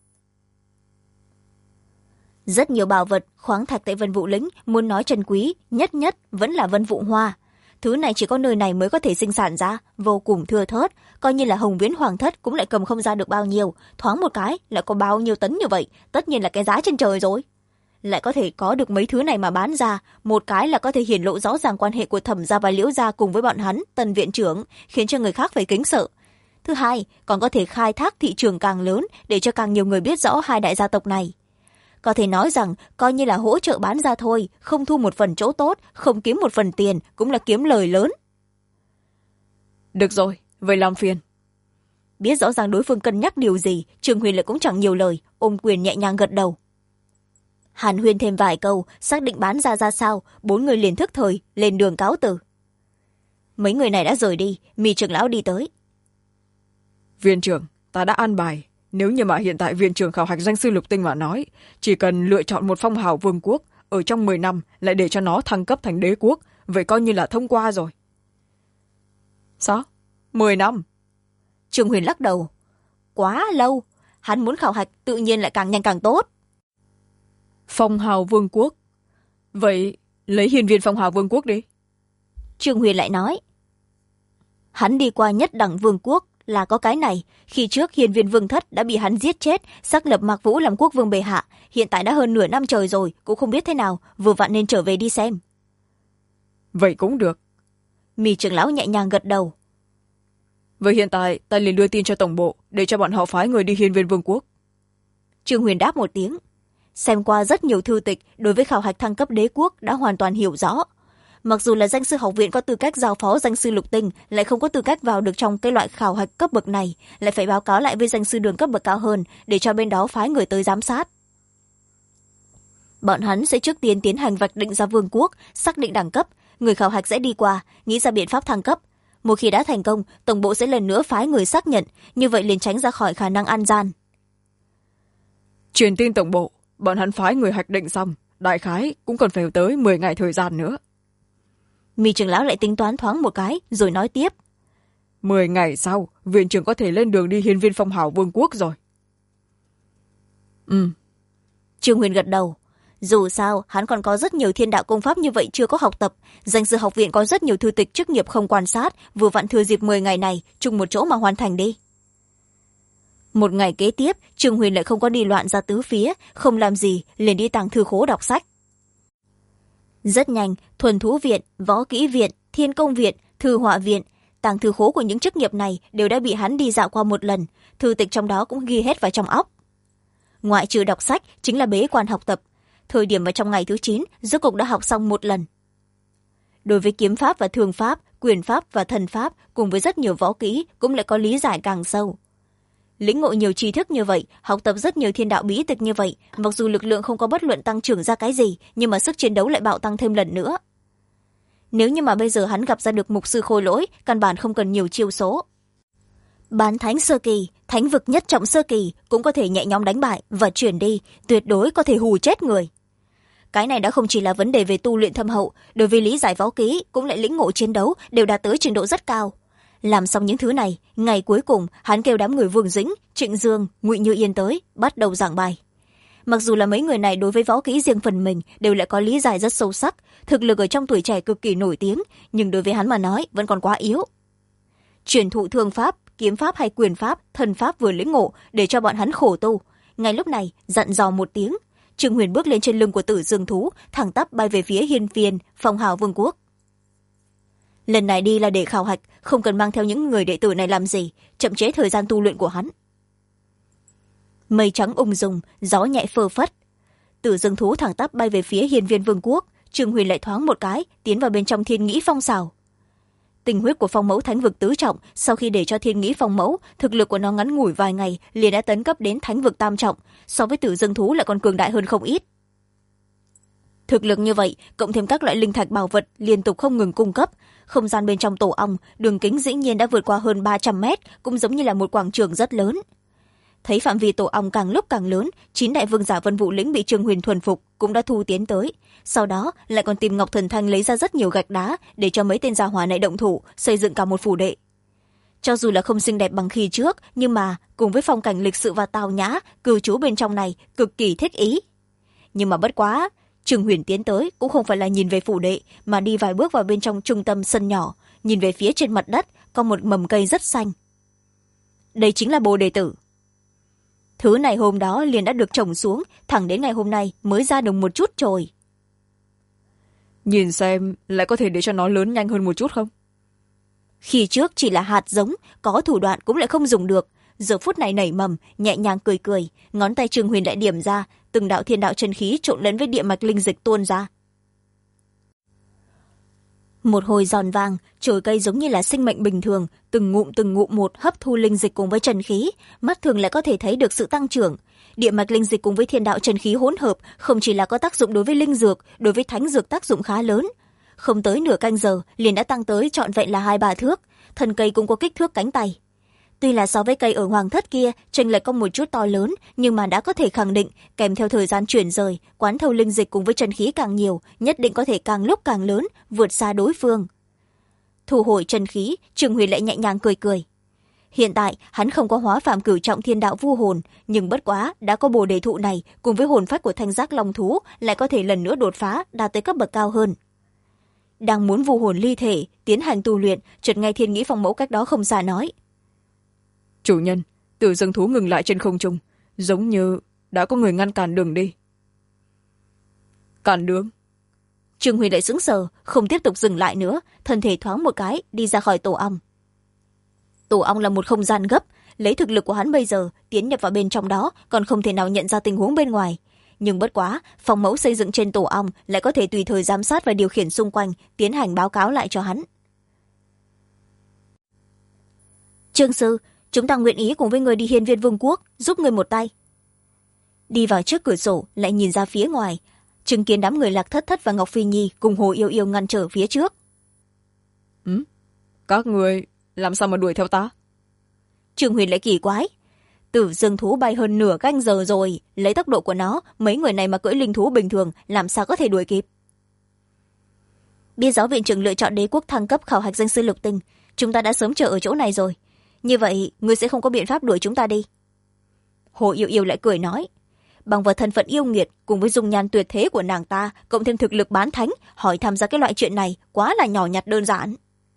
Rất nhiều bảo vật, khoáng thạch tại Vân Vũ Lĩnh muốn nói trân quý, nhất nhất vẫn là Vân Vũ Hoa. Thứ này chỉ có nơi này mới có thể sinh sản ra, vô cùng thưa thớt, coi như là Hồng Viễn Hoàng thất cũng lại cầm không ra được bao nhiêu, thoáng một cái lại có bao nhiêu tấn như vậy, tất nhiên là cái giá trên trời rồi. Lại có thể có được mấy thứ này mà bán ra, một cái là có thể hiển lộ rõ ràng quan hệ của Thẩm gia và Liễu gia cùng với bọn hắn, Tần viện trưởng, khiến cho người khác phải kính sợ. Thứ hai, còn có thể khai thác thị trường càng lớn để cho càng nhiều người biết rõ hai đại gia tộc này. Có thể nói rằng coi như là hỗ trợ bán ra thôi, không thu một phần chỗ tốt, không kiếm một phần tiền cũng là kiếm lời lớn. Được rồi, vậy làm phiền. Biết rõ ràng đối phương cân nhắc điều gì, Trường Huyền lại cũng chẳng nhiều lời, ôm quyền nhẹ nhàng gật đầu. Hàn huyên thêm vài câu, xác định bán ra sao, 4 người liền thức thời lên đường cáo từ. Mấy người này đã rời đi, Mị trưởng lão đi tới. Viện trưởng, ta đã an bài. Nếu như mà hiện tại viện trưởng khảo hạch danh sư lục tinh mà nói, chỉ cần lựa chọn một phong hào vương quốc, ở trong 10 năm lại để cho nó thăng cấp thành đế quốc, vậy coi như là thông qua rồi. Sao? 10 năm? Trường Huyền lắc đầu. Quá lâu, hắn muốn khảo hạch tự nhiên lại càng nhanh càng tốt. Phong hào vương quốc? Vậy lấy hiên viên phong hào vương quốc đi. Trường Huyền lại nói. Hắn đi qua nhất đẳng vương quốc là có cái này, khi trước hiên viên vương thất đã bị hắn giết chết, xác lập Mạc Vũ làm quốc vương bệ hạ, hiện tại đã hơn nửa năm trời rồi, cũng không biết thế nào, vừa vặn nên trở về đi xem. Vậy cũng được. Mị trưởng lão nhẹ nhàng gật đầu. Vậy hiện tại ta liền đưa tin cho tổng bộ để cho bọn họ phái người đi hiên viên vương quốc. Trường Huyền đáp một tiếng. Xem qua rất nhiều thư tịch, đối với khảo hạch thăng cấp đế quốc đã hoàn toàn hiểu rõ. Mặc dù là danh sư học viện có tư cách giao phó danh sư lục tinh, lại không có tư cách vào được trong cái loại khảo hạch cấp bậc này, lại phải báo cáo lại với danh sư đường cấp bậc cao hơn để cho bên đó phái người tới giám sát. Bọn hắn sẽ trước tiên tiến hành vạch định ra vương quốc, xác định đẳng cấp, người khảo hạch sẽ đi qua, nghĩ ra biện pháp thăng cấp. Một khi đã thành công, tổng bộ sẽ lần nữa phái người xác nhận, như vậy liền tránh ra khỏi khả năng ăn gian. Truyền tin tổng bộ, bọn hắn phái người hạch định xong, đại khái cũng còn phải tới 10 ngày thời gian nữa. Mị trưởng lão lại tính toán thoáng một cái, rồi nói tiếp. 10 ngày sau, viện trưởng có thể lên đường đi hiên viên phong hào vương quốc rồi. Trương Huyền gật đầu. Dù sao, hắn còn có rất nhiều thiên đạo công pháp như vậy chưa có học tập. Danh sư học viện có rất nhiều thư tịch chức nghiệp không quan sát, vừa vặn thừa dịp 10 ngày này, chung một chỗ mà hoàn thành đi. Một ngày kế tiếp, Trương Huyền lại không có đi loạn ra tứ phía, không làm gì, liền đi tàng thư khố đọc sách. Rất nhanh, thuần thú viện, võ kỹ viện, thiên công viện, thư họa viện, tàng thư khố của những chức nghiệp này đều đã bị hắn đi dạo qua một lần, thư tịch trong đó cũng ghi hết vào trong óc. Ngoại trừ đọc sách, chính là bế quan học tập. Thời điểm vào trong ngày thứ 9, rốt cục đã học xong một lần. Đối với kiếm pháp và thương pháp, quyền pháp và thần pháp, cùng với rất nhiều võ kỹ, cũng lại có lý giải càng sâu. Lĩnh ngộ nhiều tri thức như vậy, học tập rất nhiều thiên đạo bí tịch như vậy, mặc dù lực lượng không có bất luận tăng trưởng ra cái gì, nhưng mà sức chiến đấu lại bạo tăng thêm lần nữa. Nếu như mà bây giờ hắn gặp ra được mục sư khôi lỗi, căn bản không cần nhiều chiêu số. Bán thánh sơ kỳ, thánh vực nhất trọng sơ kỳ cũng có thể nhẹ nhõm đánh bại và chuyển đi, tuyệt đối có thể hù chết người. Cái này đã không chỉ là vấn đề về tu luyện thâm hậu, đối với lý giải võ kỹ cũng lại lĩnh ngộ chiến đấu đều đạt tới trình độ rất cao. Làm xong những thứ này, ngày cuối cùng hắn kêu đám người Vương Dĩnh, Trịnh Dương, Ngụy Như Yên tới, bắt đầu giảng bài. Mặc dù là mấy người này đối với võ kỹ riêng phần mình đều lại có lý giải rất sâu sắc, thực lực ở trong tuổi trẻ cực kỳ nổi tiếng, nhưng đối với hắn mà nói vẫn còn quá yếu. Truyền thụ thương pháp, kiếm pháp hay quyền pháp, thần pháp vừa lĩnh ngộ để cho bọn hắn khổ tu. Ngay lúc này, dặn dò một tiếng, Trương Huyền bước lên trên lưng của Tử Dương thú, thẳng tắp bay về phía hiên viên Phong Hào Vương quốc. Lần này đi là để khảo hạch, không cần mang theo những người đệ tử này làm gì, chậm chế thời gian tu luyện của hắn. Mây trắng ung dung, gió nhẹ phơ phất. Tử Dương thú thẳng tắp bay về phía hiên viên vương quốc, Trương Huyền lại thoáng một cái tiến vào bên trong Thiên Nghĩ Phong xào. Tình huyết của phong mẫu thánh vực tứ trọng, sau khi để cho Thiên Nghĩ Phong mẫu, thực lực của nó ngắn ngủi vài ngày liền đã tấn cấp đến thánh vực tam trọng, so với Tử Dương thú lại còn cường đại hơn không ít. Thực lực như vậy, cộng thêm các loại linh thạch bảo vật liên tục không ngừng cung cấp, không gian bên trong tổ ong đường kính dĩ nhiên đã vượt qua hơn 300 mét, cũng giống như là một quảng trường rất lớn. Thấy phạm vi tổ ong càng lúc càng lớn, 9 đại vương giả Vân Vũ lĩnh bị Trương Huyền thuần phục cũng đã thu tiến tới, sau đó lại còn tìm Ngọc Thần Thanh lấy ra rất nhiều gạch đá để cho mấy tên gia hỏa này động thủ xây dựng cả một phủ đệ. Cho dù là không xinh đẹp bằng khi trước, nhưng mà cùng với phong cảnh lịch sự và tao nhã, cư trú bên trong này cực kỳ thích ý. Nhưng mà bất quá, Trương Huyền tiến tới cũng không phải là nhìn về phủ đệ, mà đi vài bước vào bên trong trung tâm sân nhỏ, nhìn về phía trên mặt đất có một mầm cây rất xanh. Đây chính là Bồ Đề Tử. Thứ này hôm đó liền đã được trồng xuống, thẳng đến ngày hôm nay mới ra được một chút chồi. Nhìn xem lại có thể để cho nó lớn nhanh hơn một chút không? Khi trước chỉ là hạt giống, có thủ đoạn cũng lại không dùng được. Giờ phút này nảy mầm, nhẹ nhàng cười cười, ngón tay Trương Huyền lại điểm ra, từng đạo thiên đạo chân khí trộn lẫn với địa mạch linh dịch tuôn ra. Một hồi giòn vang, chồi cây giống như là sinh mệnh bình thường, từng ngụm một hấp thu linh dịch cùng với chân khí, mắt thường lại có thể thấy được sự tăng trưởng. Địa mạch linh dịch cùng với thiên đạo chân khí hỗn hợp không chỉ là có tác dụng đối với linh dược, đối với thánh dược tác dụng khá lớn. Không tới nửa canh giờ liền đã tăng tới trọn vẹn là 2-3 thước, thân cây cũng có kích thước cánh tay. Tuy là so với cây ở Hoàng Thất kia chênh lệch có một chút to lớn, nhưng mà đã có thể khẳng định kèm theo thời gian chuyển rời, quán thâu linh dịch cùng với chân khí càng nhiều, nhất định có thể càng lúc càng lớn, vượt xa đối phương. Thu hồi chân khí, Trương Huyền lại nhẹ nhàng cười cười. Hiện tại hắn không có hóa phàm cửu trọng thiên đạo vu hồn, nhưng bất quá đã có bồ đề thụ này cùng với hồn phách của thanh giác long thú lại có thể lần nữa đột phá, đạt tới cấp bậc cao hơn. Đang muốn vu hồn ly thể tiến hành tu luyện, chợt nghe Thiên Nghĩ Phong mẫu cách đó không xa nói: Chủ nhân, Tử Dương thú ngừng lại trên không trung, giống như đã có người ngăn cản đường đi. Cản đường? Trương Huy lại sững sờ, không tiếp tục dừng lại nữa, thân thể thoáng một cái đi ra khỏi tổ ong. Tổ ong là một không gian gấp, lấy thực lực của hắn bây giờ tiến nhập vào bên trong đó còn không thể nào nhận ra tình huống bên ngoài. Nhưng bất quá, phòng mẫu xây dựng trên tổ ong lại có thể tùy thời giám sát và điều khiển xung quanh, tiến hành báo cáo lại cho hắn. Trương sư, chúng ta nguyện ý cùng với người đi Hiên Viên Vương quốc, giúp người một tay. Đi vào trước cửa sổ lại nhìn ra phía ngoài, chứng kiến đám người Lạc Thất Thất và Ngọc Phi Nhi cùng Hồ Yêu Yêu ngăn trở phía trước. Các người làm sao mà đuổi theo ta? Trương Huyền lại kỳ quái. Tử Dương thú bay hơn nửa canh giờ rồi, lấy tốc độ của nó, mấy người này mà cưỡi linh thú bình thường làm sao có thể đuổi kịp. Biết giáo viện trưởng lựa chọn đế quốc thăng cấp khảo hạch danh sư lục tinh, chúng ta đã sớm chờ ở chỗ này rồi. Như vậy ngươi sẽ không có biện pháp đuổi chúng ta đi. Hồ Yêu Yêu lại cười nói, bằng vào thân phận yêu nghiệt cùng với dung nhan tuyệt thế của nàng ta, cộng thêm thực lực bán thánh, hỏi tham gia cái loại chuyện này quá là nhỏ nhặt đơn giản.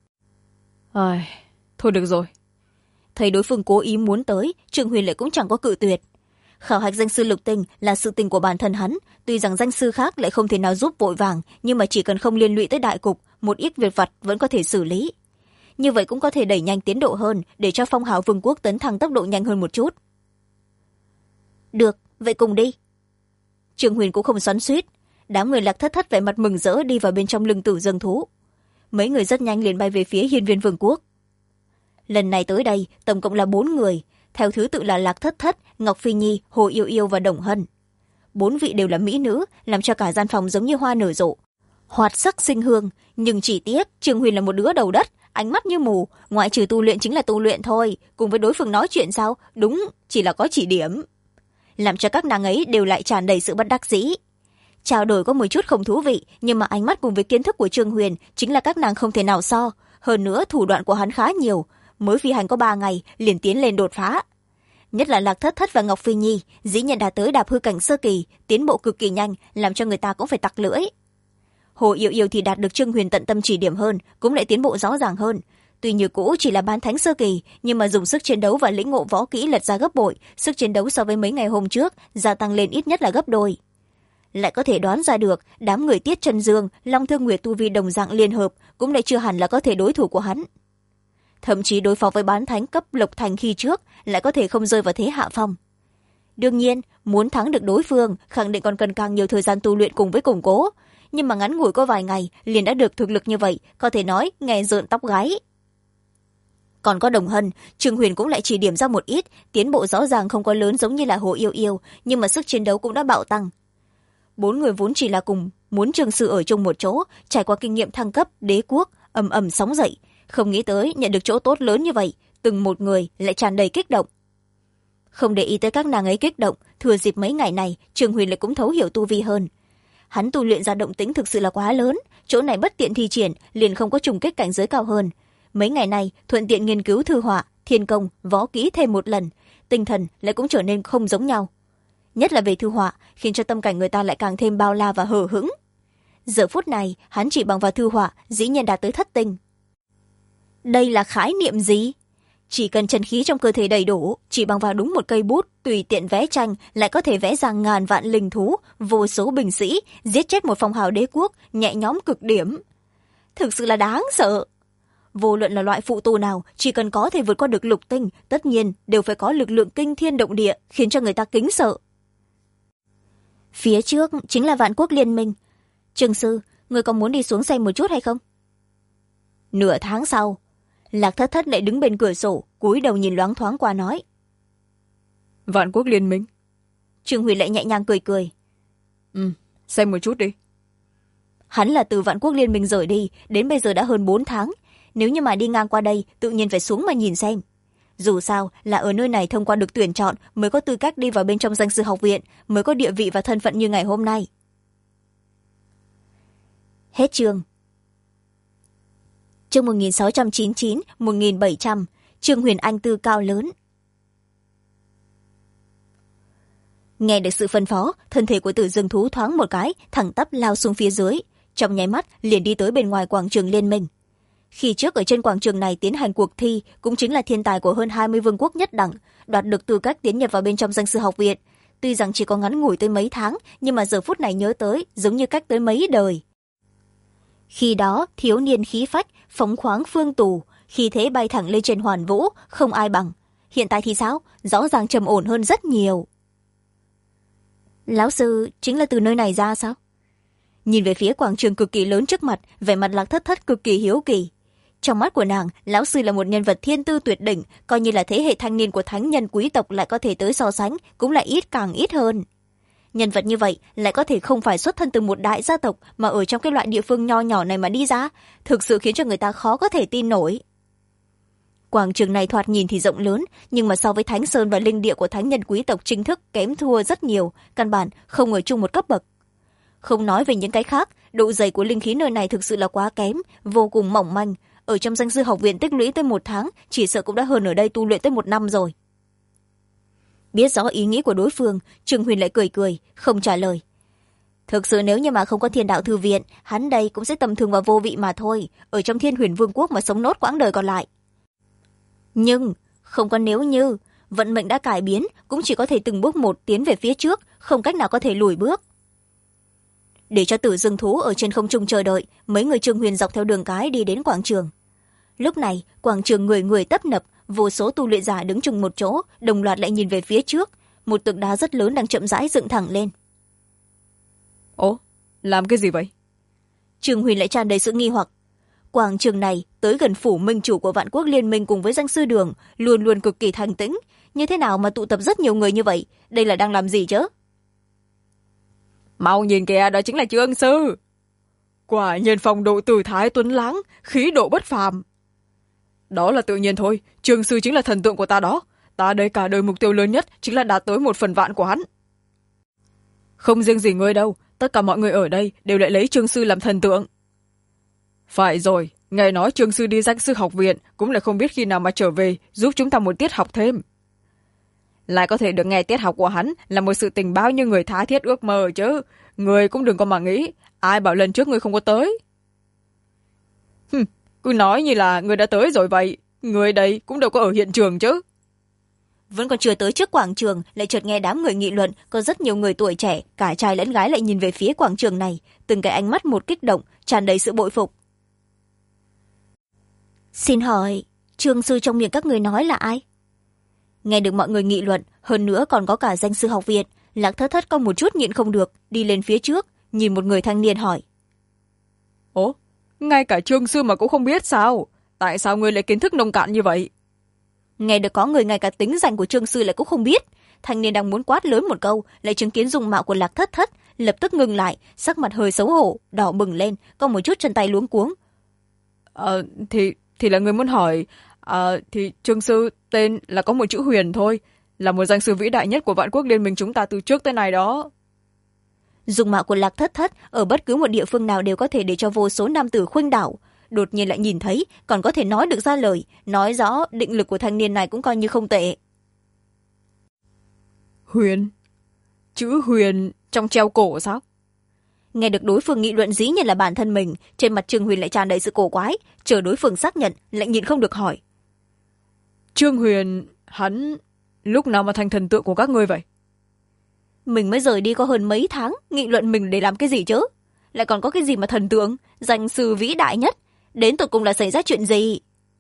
Thôi được rồi. Thấy đối phương cố ý muốn tới, Trương Huyền lại cũng chẳng có cự tuyệt. Khảo hạch danh sư lục tinh là sự tình của bản thân hắn, tuy rằng danh sư khác lại không thể nào giúp vội vàng, nhưng mà chỉ cần không liên lụy tới đại cục, một ít việc vặt vẫn có thể xử lý. Như vậy cũng có thể đẩy nhanh tiến độ hơn, để cho Phong Hào Vương quốc tấn thăng tốc độ nhanh hơn một chút. Được, vậy cùng đi. Trương Huyền cũng không xoắn xuýt, đám người Lạc Thất Thất vẻ mặt mừng rỡ đi vào bên trong lưng Tử Dương thú. Mấy người rất nhanh liền bay về phía Hiên Viên Vương quốc. Lần này tới đây tổng cộng là 4 người, theo thứ tự là Lạc Thất Thất, Ngọc Phi Nhi, Hồ Yêu Yêu và Đồng Hân. 4 vị đều là mỹ nữ, làm cho cả gian phòng giống như hoa nở rộ, hoạt sắc sinh hương. Nhưng chỉ tiếc Trương Huyền là một đứa đầu đất, ánh mắt như mù, ngoại trừ tu luyện chính là tu luyện thôi, cùng với đối phương nói chuyện sao, đúng, chỉ là có chỉ điểm. Làm cho các nàng ấy đều lại tràn đầy sự bất đắc dĩ. Trao đổi có một chút không thú vị, nhưng mà ánh mắt cùng với kiến thức của Trương Huyền chính là các nàng không thể nào so. Hơn nữa thủ đoạn của hắn khá nhiều, mới phi hành có 3 ngày liền tiến lên đột phá. Nhất là Lạc Thất Thất và Ngọc Phi Nhi, dĩ nhiên đã tới đạp hư cảnh sơ kỳ, tiến bộ cực kỳ nhanh, làm cho người ta cũng phải tặc lưỡi. Hồ Yêu Yêu thì đạt được Trương Huyền tận tâm chỉ điểm hơn, cũng lại tiến bộ rõ ràng hơn. Tuy như cũ chỉ là bán thánh sơ kỳ, nhưng mà dùng sức chiến đấu và lĩnh ngộ võ kỹ lật ra gấp bội, sức chiến đấu so với mấy ngày hôm trước gia tăng lên ít nhất là gấp đôi. Lại có thể đoán ra được đám người Tiết Trần Dương, Long Thương Nguyệt tu vi đồng dạng liên hợp cũng lại chưa hẳn là có thể đối thủ của hắn. Thậm chí đối phó với bán thánh cấp Lộc Thành khi trước lại có thể không rơi vào thế hạ phong. Đương nhiên, muốn thắng được đối phương khẳng định còn cần càng nhiều thời gian tu luyện cùng với củng cố, nhưng mà ngắn ngủi có vài ngày liền đã được thực lực như vậy, có thể nói nghe rợn tóc gáy. Còn có Đồng Hân, Trương Huyền cũng lại chỉ điểm ra một ít, tiến bộ rõ ràng không có lớn giống như là Hồ Yêu Yêu, nhưng mà sức chiến đấu cũng đã bạo tăng. 4 người vốn chỉ là cùng muốn Trương Sư ở chung một chỗ, trải qua kinh nghiệm thăng cấp đế quốc ầm ầm sóng dậy, không nghĩ tới nhận được chỗ tốt lớn như vậy, từng một người lại tràn đầy kích động. Không để ý tới các nàng ấy kích động, thừa dịp mấy ngày này Trương Huyền lại cũng thấu hiểu tu vi hơn. Hắn tu luyện ra động tĩnh thực sự là quá lớn, chỗ này bất tiện thi triển liền không có trùng kích cảnh giới cao hơn. Mấy ngày này thuận tiện nghiên cứu thư họa, thiên công, võ kỹ thêm một lần, tinh thần lại cũng trở nên không giống nhau. Nhất là về thư họa, khiến cho tâm cảnh người ta lại càng thêm bao la và hờ hững. Giờ phút này hắn chỉ bằng vào thư họa dĩ nhiên đạt tới thất tinh. Đây là khái niệm gì? Chỉ cần chân khí trong cơ thể đầy đủ, chỉ bằng vào đúng một cây bút tùy tiện vẽ tranh lại có thể vẽ ra ngàn vạn linh thú, vô số binh sĩ, giết chết một phong hào đế quốc, nhẹ nhõm cực điểm. Thực sự là đáng sợ. Vô luận là loại phụ tu nào, chỉ cần có thể vượt qua được lục tinh, tất nhiên đều phải có lực lượng kinh thiên động địa, khiến cho người ta kính sợ. Phía trước chính là Vạn Quốc Liên Minh. Trương Sư, người có muốn đi xuống xem một chút hay không? Nửa tháng sau, Lạc Thất Thất lại đứng bên cửa sổ, cúi đầu nhìn loáng thoáng qua nói. Vạn Quốc Liên Minh. Trương Huyền lại nhẹ nhàng cười cười. Xem một chút đi. Hắn là từ Vạn Quốc Liên Minh rời đi, đến bây giờ đã hơn 4 tháng. Nếu như mà đi ngang qua đây, tự nhiên phải xuống mà nhìn xem. Dù sao là ở nơi này thông qua được tuyển chọn mới có tư cách đi vào bên trong danh sư học viện, mới có địa vị và thân phận như ngày hôm nay. Hết chương. Chương 1699-1700, Trương Huyền Anh tư cao lớn. Nghe được sự phân phó, thân thể của Tử Dương thú thoáng một cái, thẳng tắp lao xuống phía dưới, trong nháy mắt liền đi tới bên ngoài quảng trường Liên Minh. Khi trước ở trên quảng trường này tiến hành cuộc thi, cũng chính là thiên tài của hơn 20 vương quốc nhất đẳng, đoạt được tư cách tiến nhập vào bên trong danh sư học viện. Tuy rằng chỉ có ngắn ngủi tới mấy tháng, nhưng mà giờ phút này nhớ tới giống như cách tới mấy đời. Khi đó thiếu niên khí phách, phóng khoáng phương tù, khi thế bay thẳng lên trên hoàn vũ, không ai bằng. Hiện tại thì sao? Rõ ràng trầm ổn hơn rất nhiều. Lão sư chính là từ nơi này ra sao? Nhìn về phía quảng trường cực kỳ lớn trước mặt, vẻ mặt Lạc Thất Thất cực kỳ hiếu kỳ. Trong mắt của nàng, lão sư là một nhân vật thiên tư tuyệt đỉnh, coi như là thế hệ thanh niên của thánh nhân quý tộc lại có thể tới so sánh, cũng lại ít càng ít hơn. Nhân vật như vậy lại có thể không phải xuất thân từ một đại gia tộc mà ở trong cái loại địa phương nho nhỏ này mà đi ra, thực sự khiến cho người ta khó có thể tin nổi. Quảng trường này thoạt nhìn thì rộng lớn, nhưng mà so với Thánh Sơn và linh địa của thánh nhân quý tộc chính thức kém thua rất nhiều, căn bản không ở chung một cấp bậc. Không nói về những cái khác, độ dày của linh khí nơi này thực sự là quá kém, vô cùng mỏng manh. Ở trong danh sư học viện tích lũy tới 1 tháng, chỉ sợ cũng đã hơn ở đây tu luyện tới 1 năm rồi. Biết rõ ý nghĩ của đối phương, Trương Huyền lại cười cười, không trả lời. Thực sự nếu như mà không có Thiên Đạo Thư Viện, hắn đây cũng sẽ tầm thường và vô vị mà thôi, ở trong Thiên Huyền Vương quốc mà sống nốt quãng đời còn lại. Nhưng không có nếu như, vận mệnh đã cải biến, cũng chỉ có thể từng bước một tiến về phía trước, không cách nào có thể lùi bước. Để cho Tử Dương thú ở trên không trung chờ đợi, mấy người Trương Huyền dọc theo đường cái đi đến quảng trường. Lúc này quảng trường người người tấp nập, vô số tu luyện giả đứng chung một chỗ, đồng loạt lại nhìn về phía trước, một tượng đá rất lớn đang chậm rãi dựng thẳng lên. Ồ, làm cái gì vậy? Trương Huyền lại tràn đầy sự nghi hoặc. Quảng trường này tới gần phủ minh chủ của Vạn Quốc Liên Minh cùng với danh sư đường, luôn luôn cực kỳ thanh tĩnh, như thế nào mà tụ tập rất nhiều người như vậy, đây là đang làm gì chứ? Mau nhìn kìa, đó chính là Trương Sư. Quả nhiên phong độ từ thái tuấn lãng, khí độ bất phàm. Đó là tự nhiên thôi, Trương sư chính là thần tượng của ta đó. Ta đây cả đời mục tiêu lớn nhất chính là đạt tới 1/1000 của hắn. Không riêng gì ngươi đâu, tất cả mọi người ở đây đều lại lấy Trương sư làm thần tượng. Phải rồi, nghe nói Trương sư đi danh sư học viện cũng lại không biết khi nào mà trở về giúp chúng ta một tiết học thêm. Lại có thể được nghe tiết học của hắn là một sự tình bao nhiêu người tha thiết ước mơ chứ. Người cũng đừng có mà nghĩ, ai bảo lần trước người không có tới. Cứ nói như là người đã tới rồi vậy, người đây cũng đâu có ở hiện trường chứ. Vẫn còn chưa tới trước quảng trường, lại chợt nghe đám người nghị luận, có rất nhiều người tuổi trẻ, cả trai lẫn gái lại nhìn về phía quảng trường này, từng cái ánh mắt một kích động, tràn đầy sự bội phục. Xin hỏi, Trương sư trong miệng các người nói là ai? Nghe được mọi người nghị luận, hơn nữa còn có cả danh sư học viện, Lạc Thất Thất có một chút nhịn không được, đi lên phía trước, nhìn một người thanh niên hỏi. Ồ, ngay cả Trương sư mà cũng không biết sao? Tại sao ngươi lại kiến thức nông cạn như vậy? Nghe được có người ngay cả tính danh của Trương sư lại cũng không biết, thanh niên đang muốn quát lớn một câu, lại chứng kiến dung mạo của Lạc Thất Thất, lập tức ngừng lại, sắc mặt hơi xấu hổ, đỏ bừng lên, có một chút chân tay luống cuống. Thì là người muốn hỏi, thì Trương sư tên là có một chữ Huyền thôi, là một danh sư vĩ đại nhất của Vạn Quốc Liên minh chúng ta từ trước tới nay đó. Dung mạo của Lạc Thất Thất ở bất cứ một địa phương nào đều có thể để cho vô số nam tử khuynh đảo, đột nhiên lại nhìn thấy còn có thể nói được ra lời, nói rõ định lực của thanh niên này cũng coi như không tệ. Huyền? Chữ Huyền trong treo cổ sao? Nghe được đối phương nghị luận dĩ nhiên là bản thân mình, trên mặt Trương Huyền lại tràn đầy sự cổ quái, chờ đối phương xác nhận lại nhịn không được hỏi. Trương Huyền, hắn lúc nào mà thành thần tượng của các ngươi vậy? Mình mới rời đi có hơn mấy tháng, nghị luận mình để làm cái gì chứ? Lại còn có cái gì mà thần tượng, danh sư vĩ đại nhất, đến tụt cùng là xảy ra chuyện gì?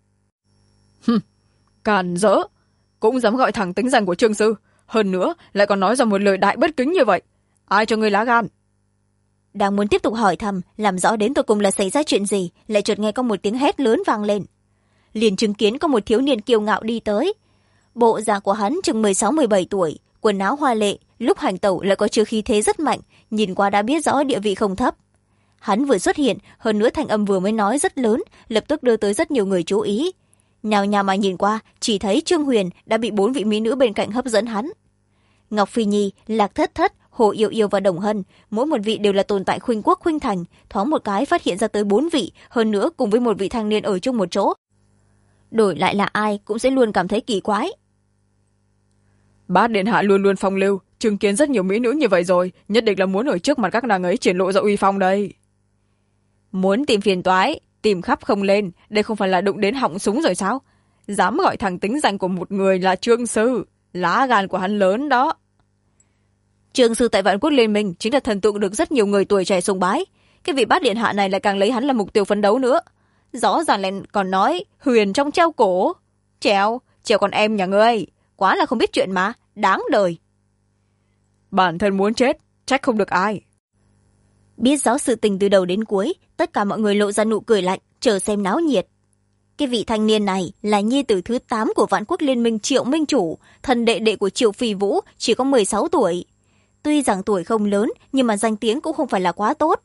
Càn rỡ, cũng dám gọi thẳng tính danh của Trương sư, hơn nữa lại còn nói ra một lời đại bất kính như vậy. Ai cho ngươi lá gan? Đang muốn tiếp tục hỏi thăm, làm rõ đến tụt cùng là xảy ra chuyện gì, lại chợt nghe có một tiếng hét lớn vang lên. Liền chứng kiến có một thiếu niên kiêu ngạo đi tới. Bộ dạng của hắn chừng 16-17 tuổi, quần áo hoa lệ, lúc hành tẩu lại có chứa khí thế rất mạnh, nhìn qua đã biết rõ địa vị không thấp. Hắn vừa xuất hiện, hơn nữa thanh âm vừa mới nói rất lớn, lập tức đưa tới rất nhiều người chú ý. Nhào nhào mà nhìn qua, chỉ thấy Trương Huyền đã bị 4 vị mỹ nữ bên cạnh hấp dẫn hắn. Ngọc Phi Nhi, Lạc Thất Thất, Hồ Yêu Yêu và Đồng Hân, mỗi một vị đều là tồn tại khuynh quốc khuynh thành, thoáng một cái phát hiện ra tới 4 vị, hơn nữa cùng với một vị thanh niên ở chung một chỗ. Đổi lại là ai cũng sẽ luôn cảm thấy kỳ quái. Bát điện hạ luôn luôn phong lưu, chứng kiến rất nhiều mỹ nữ như vậy rồi, nhất định là muốn ở trước mặt các nàng ấy triển lộ ra uy phong đây. Muốn tìm phiền toái, tìm khắp không lên, đây không phải là đụng đến họng súng rồi sao? Dám gọi thẳng tính danh của một người là Trương sư, lá gan của hắn lớn đó. Trương sư tại Vạn Quốc Liên minh chính là thần tượng được rất nhiều người tuổi trẻ sùng bái, cái vị bát điện hạ này lại càng lấy hắn là mục tiêu phấn đấu nữa. Rõ ràng lại còn nói Huyền trong treo cổ. Treo con em nhà ngươi, quá là không biết chuyện mà, đáng đời. Bản thân muốn chết, trách không được ai. Biết rõ sự tình từ đầu đến cuối, tất cả mọi người lộ ra nụ cười lạnh, chờ xem náo nhiệt. Cái vị thanh niên này là nhi tử thứ 8 của Vạn Quốc Liên minh Triệu Minh Chủ, thần đệ đệ của Triệu Phi Vũ, chỉ có 16 tuổi. Tuy rằng tuổi không lớn, nhưng mà danh tiếng cũng không phải là quá tốt.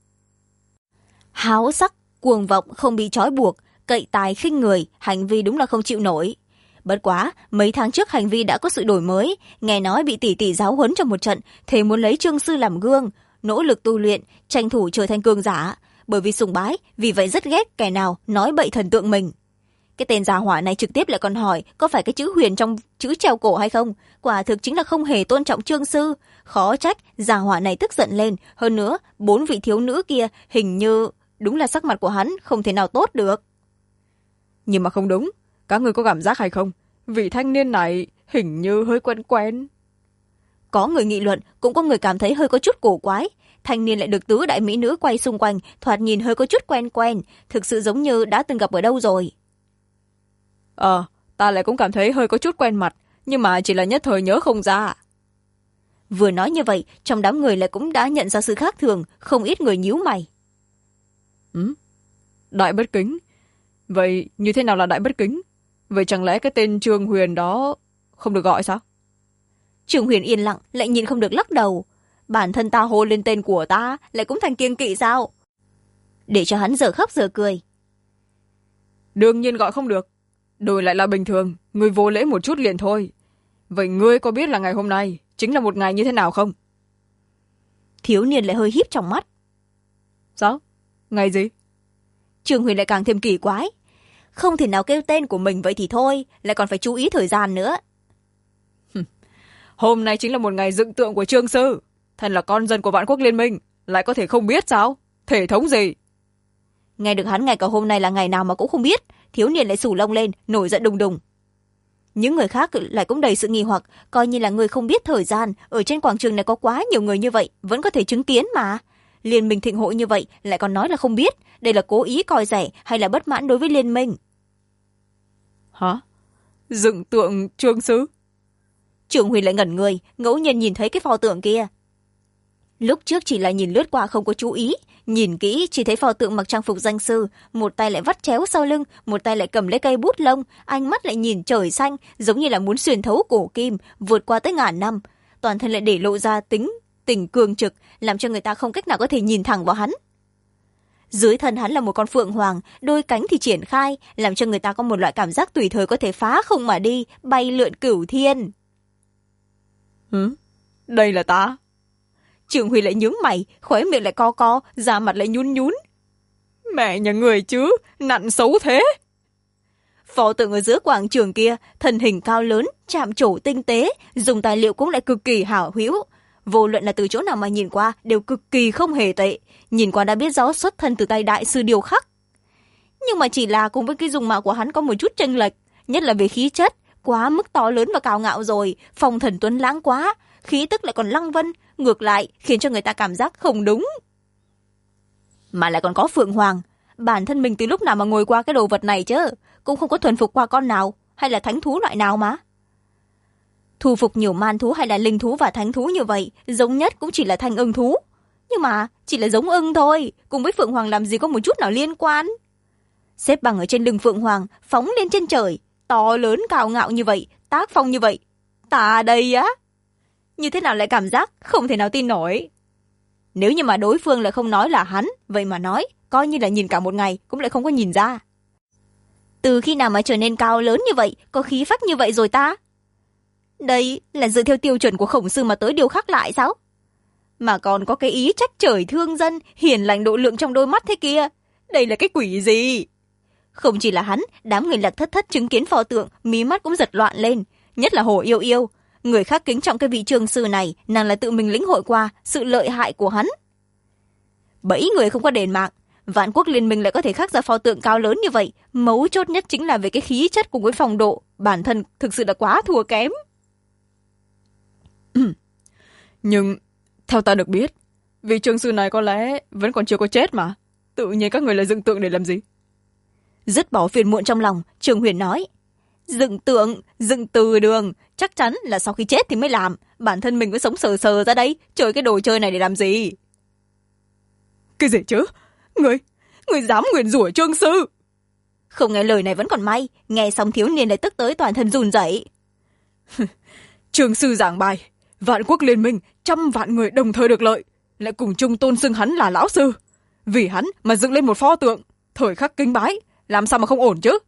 Háo sắc, cuồng vọng, không bị trói buộc, cậy tài khinh người, hành vi đúng là không chịu nổi. Bất quá, mấy tháng trước hành vi đã có sự đổi mới, nghe nói bị tỷ tỷ giáo huấn trong một trận, thề muốn lấy Trương sư làm gương, nỗ lực tu luyện, tranh thủ trở thành cường giả. Bởi vì sùng bái, vì vậy rất ghét kẻ nào nói bậy thần tượng mình. Cái tên gia hỏa này trực tiếp lại còn hỏi có phải cái chữ Huyền trong chữ treo cổ hay không, quả thực chính là không hề tôn trọng Trương sư. Khó trách gia hỏa này tức giận lên, hơn nữa 4 vị thiếu nữ kia hình như đúng là sắc mặt của hắn không thể nào tốt được. Nhưng mà không đúng, các người có cảm giác hay không, vị thanh niên này hình như hơi quen quen. Có người nghị luận, cũng có người cảm thấy hơi có chút cổ quái. Thanh niên lại được tứ đại mỹ nữ quay xung quanh, thoạt nhìn hơi có chút quen quen, thực sự giống như đã từng gặp ở đâu rồi. Ta lại cũng cảm thấy hơi có chút quen mặt, nhưng mà chỉ là nhất thời nhớ không ra. Vừa nói như vậy, trong đám người lại cũng đã nhận ra sự khác thường, không ít người nhíu mày. Đại bất kính? Vậy như thế nào là đại bất kính? Vậy chẳng lẽ cái tên Trương Huyền đó không được gọi sao? Trương Huyền yên lặng, lại nhìn không được lắc đầu. Bản thân ta hô lên tên của ta, lại cũng thành kiêng kỵ sao? Để cho hắn giờ khóc giờ cười. Đương nhiên gọi không được, đổi lại là bình thường, ngươi vô lễ một chút liền thôi. Vậy ngươi có biết là ngày hôm nay chính là một ngày như thế nào không? Thiếu niên lại hơi híp trong mắt. Sao? Ngày gì? Trương Huyền lại càng thêm kỳ quái. Không thể nào kêu tên của mình vậy thì thôi, lại còn phải chú ý thời gian nữa. Hôm nay chính là một ngày dựng tượng của Trương Sư. Thân là con dân của Vạn Quốc Liên Minh, lại có thể không biết sao? Thể thống gì? Nghe được hắn ngày cả hôm nay là ngày nào mà cũng không biết, thiếu niên lại xù lông lên, nổi giận đùng đùng. Những người khác lại cũng đầy sự nghi hoặc, coi như là người không biết thời gian. Ở trên quảng trường này có quá nhiều người như vậy, vẫn có thể chứng kiến mà. Liên minh thịnh hội như vậy lại còn nói là không biết. Đây là cố ý coi rẻ hay là bất mãn đối với liên minh? Hả? Dựng tượng Trương Sư? Trường Huyền lại ngẩn người, ngẫu nhiên nhìn thấy cái pho tượng kia. Lúc trước chỉ là nhìn lướt qua không có chú ý, nhìn kỹ chỉ thấy pho tượng mặc trang phục danh sư, một tay lại vắt chéo sau lưng, một tay lại cầm lấy cây bút lông, ánh mắt lại nhìn trời xanh, giống như là muốn xuyên thấu cổ kim, vượt qua tới ngàn năm. Toàn thân lại để lộ ra tình cường trực, làm cho người ta không cách nào có thể nhìn thẳng vào hắn. Dưới thân hắn là một con phượng hoàng, đôi cánh thì triển khai, làm cho người ta có một loại cảm giác tùy thời có thể phá không mà đi, bay lượn cửu thiên. Đây là ta? Trường Huy lại nhướng mày, khóe miệng lại co, da mặt lại nhún nhún. Mẹ nhà người chứ, nặn xấu thế. Pho tượng ở giữa quảng trường kia, thân hình cao lớn, chạm trổ tinh tế, dùng tài liệu cũng lại cực kỳ hảo hữu. Vô luận là từ chỗ nào mà nhìn qua đều cực kỳ không hề tệ, nhìn qua đã biết rõ xuất thân từ tay đại sư điêu khắc. Nhưng mà chỉ là cùng với cái dung mạo của hắn có một chút chênh lệch, nhất là về khí chất, quá mức to lớn và cao ngạo rồi, phong thần tuấn lãng quá, khí tức lại còn lăng vân, ngược lại khiến cho người ta cảm giác không đúng. Mà lại còn có phượng hoàng, bản thân mình từ lúc nào mà ngồi qua cái đồ vật này chứ, cũng không có thuần phục qua con nào, hay là thánh thú loại nào mà. Thu phục nhiều man thú hay là linh thú và thánh thú như vậy, giống nhất cũng chỉ là thanh ưng thú. Nhưng mà chỉ là giống ưng thôi, cùng với phượng hoàng làm gì có một chút nào liên quan. Xếp bằng ở trên lưng phượng hoàng, phóng lên trên trời, to lớn cao ngạo như vậy, tác phong như vậy. Ta đây á, như thế nào lại cảm giác không thể nào tin nổi. Nếu như mà đối phương lại không nói là hắn, vậy mà nói, coi như là nhìn cả một ngày cũng lại không có nhìn ra. Từ khi nào mà trở nên cao lớn như vậy, có khí phách như vậy rồi ta? Đây là dựa theo tiêu chuẩn của Khổng Sư mà tới điêu khắc lại sao? Mà còn có cái ý trách trời thương dân, hiền lành độ lượng trong đôi mắt thế kia. Đây là cái quỷ gì? Không chỉ là hắn, đám người Lạc Thất Thất chứng kiến pho tượng, mí mắt cũng giật loạn lên. Nhất là Hổ Yêu Yêu. Người khác kính trọng cái vị Trương Sư này, nàng là tự mình lĩnh hội qua sự lợi hại của hắn. 7 người không có đền mạng, Vạn Quốc Liên Minh lại có thể khắc ra pho tượng cao lớn như vậy. Mấu chốt nhất chính là về cái khí chất cùng với phong độ, bản thân thực sự là quá thua kém. Nhưng theo ta được biết, vị Trương Sư này có lẽ vẫn còn chưa có chết mà. Tự nhiên các người lại dựng tượng để làm gì? Dứt bỏ phiền muộn trong lòng, Trường Huyền nói. Dựng tượng, dựng từ đường, chắc chắn là sau khi chết thì mới làm. Bản thân mình cứ sống sờ sờ ra đấy, chơi cái đồ chơi này để làm gì? Cái gì chứ? Người dám nguyền rủa Trương Sư? Không nghe lời này vẫn còn may, nghe xong thiếu niên lại tức tới toàn thân run rẩy. Trương Sư giảng bài, Vạn Quốc Liên Minh 100 vạn người đồng thời được lợi, lại cùng chung tôn xưng hắn là lão sư. Vì hắn mà dựng lên một pho tượng, thời khắc kính bái, làm sao mà không ổn chứ?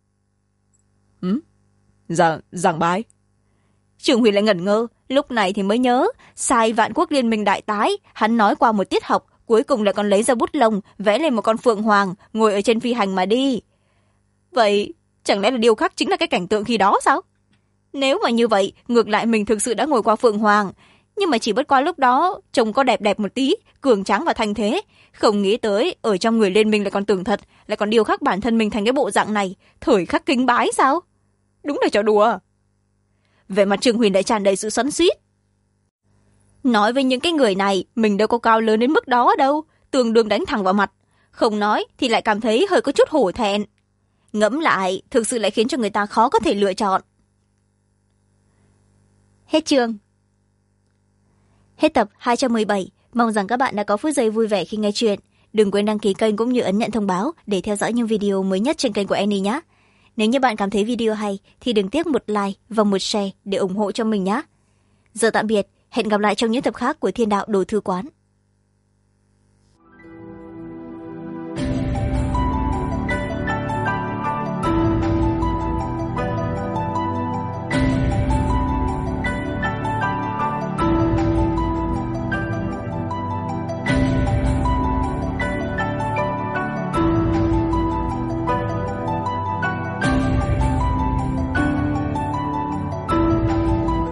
Giảng bài? Trường Huyền lại ngẩn ngơ, lúc này thì mới nhớ, sai Vạn Quốc Liên Minh đại tái, hắn nói qua một tiết học, cuối cùng lại còn lấy ra bút lông, vẽ lên một con phượng hoàng, ngồi ở trên phi hành mà đi. Vậy, chẳng lẽ là điêu khắc chính là cái cảnh tượng khi đó sao? Nếu mà như vậy, ngược lại mình thực sự đã ngồi qua phượng hoàng, nhưng mà chỉ bất qua lúc đó, trông có đẹp đẹp một tí, cường tráng và thanh thế. Không nghĩ tới, ở trong người Liên Minh lại còn tưởng thật, lại còn điêu khắc bản thân mình thành cái bộ dạng này, thời khắc kính bái sao? Đúng là trò đùa. Về mặt Trường Huyền lại tràn đầy sự xoắn xuýt. Nói với những cái người này, mình đâu có cao lớn đến mức đó đâu, tương đương đánh thẳng vào mặt. Không nói thì lại cảm thấy hơi có chút hổ thẹn. Ngẫm lại, thực sự lại khiến cho người ta khó có thể lựa chọn. Hết chương. Hết tập 217. Mong rằng các bạn đã có phút giây vui vẻ khi nghe chuyện. Đừng quên đăng ký kênh cũng như ấn nhận thông báo để theo dõi những video mới nhất trên kênh của Annie nhé. Nếu như bạn cảm thấy video hay thì đừng tiếc một like và một share để ủng hộ cho mình nhé. Giờ tạm biệt, hẹn gặp lại trong những tập khác của Thiên Đạo Đồ Thư Quán.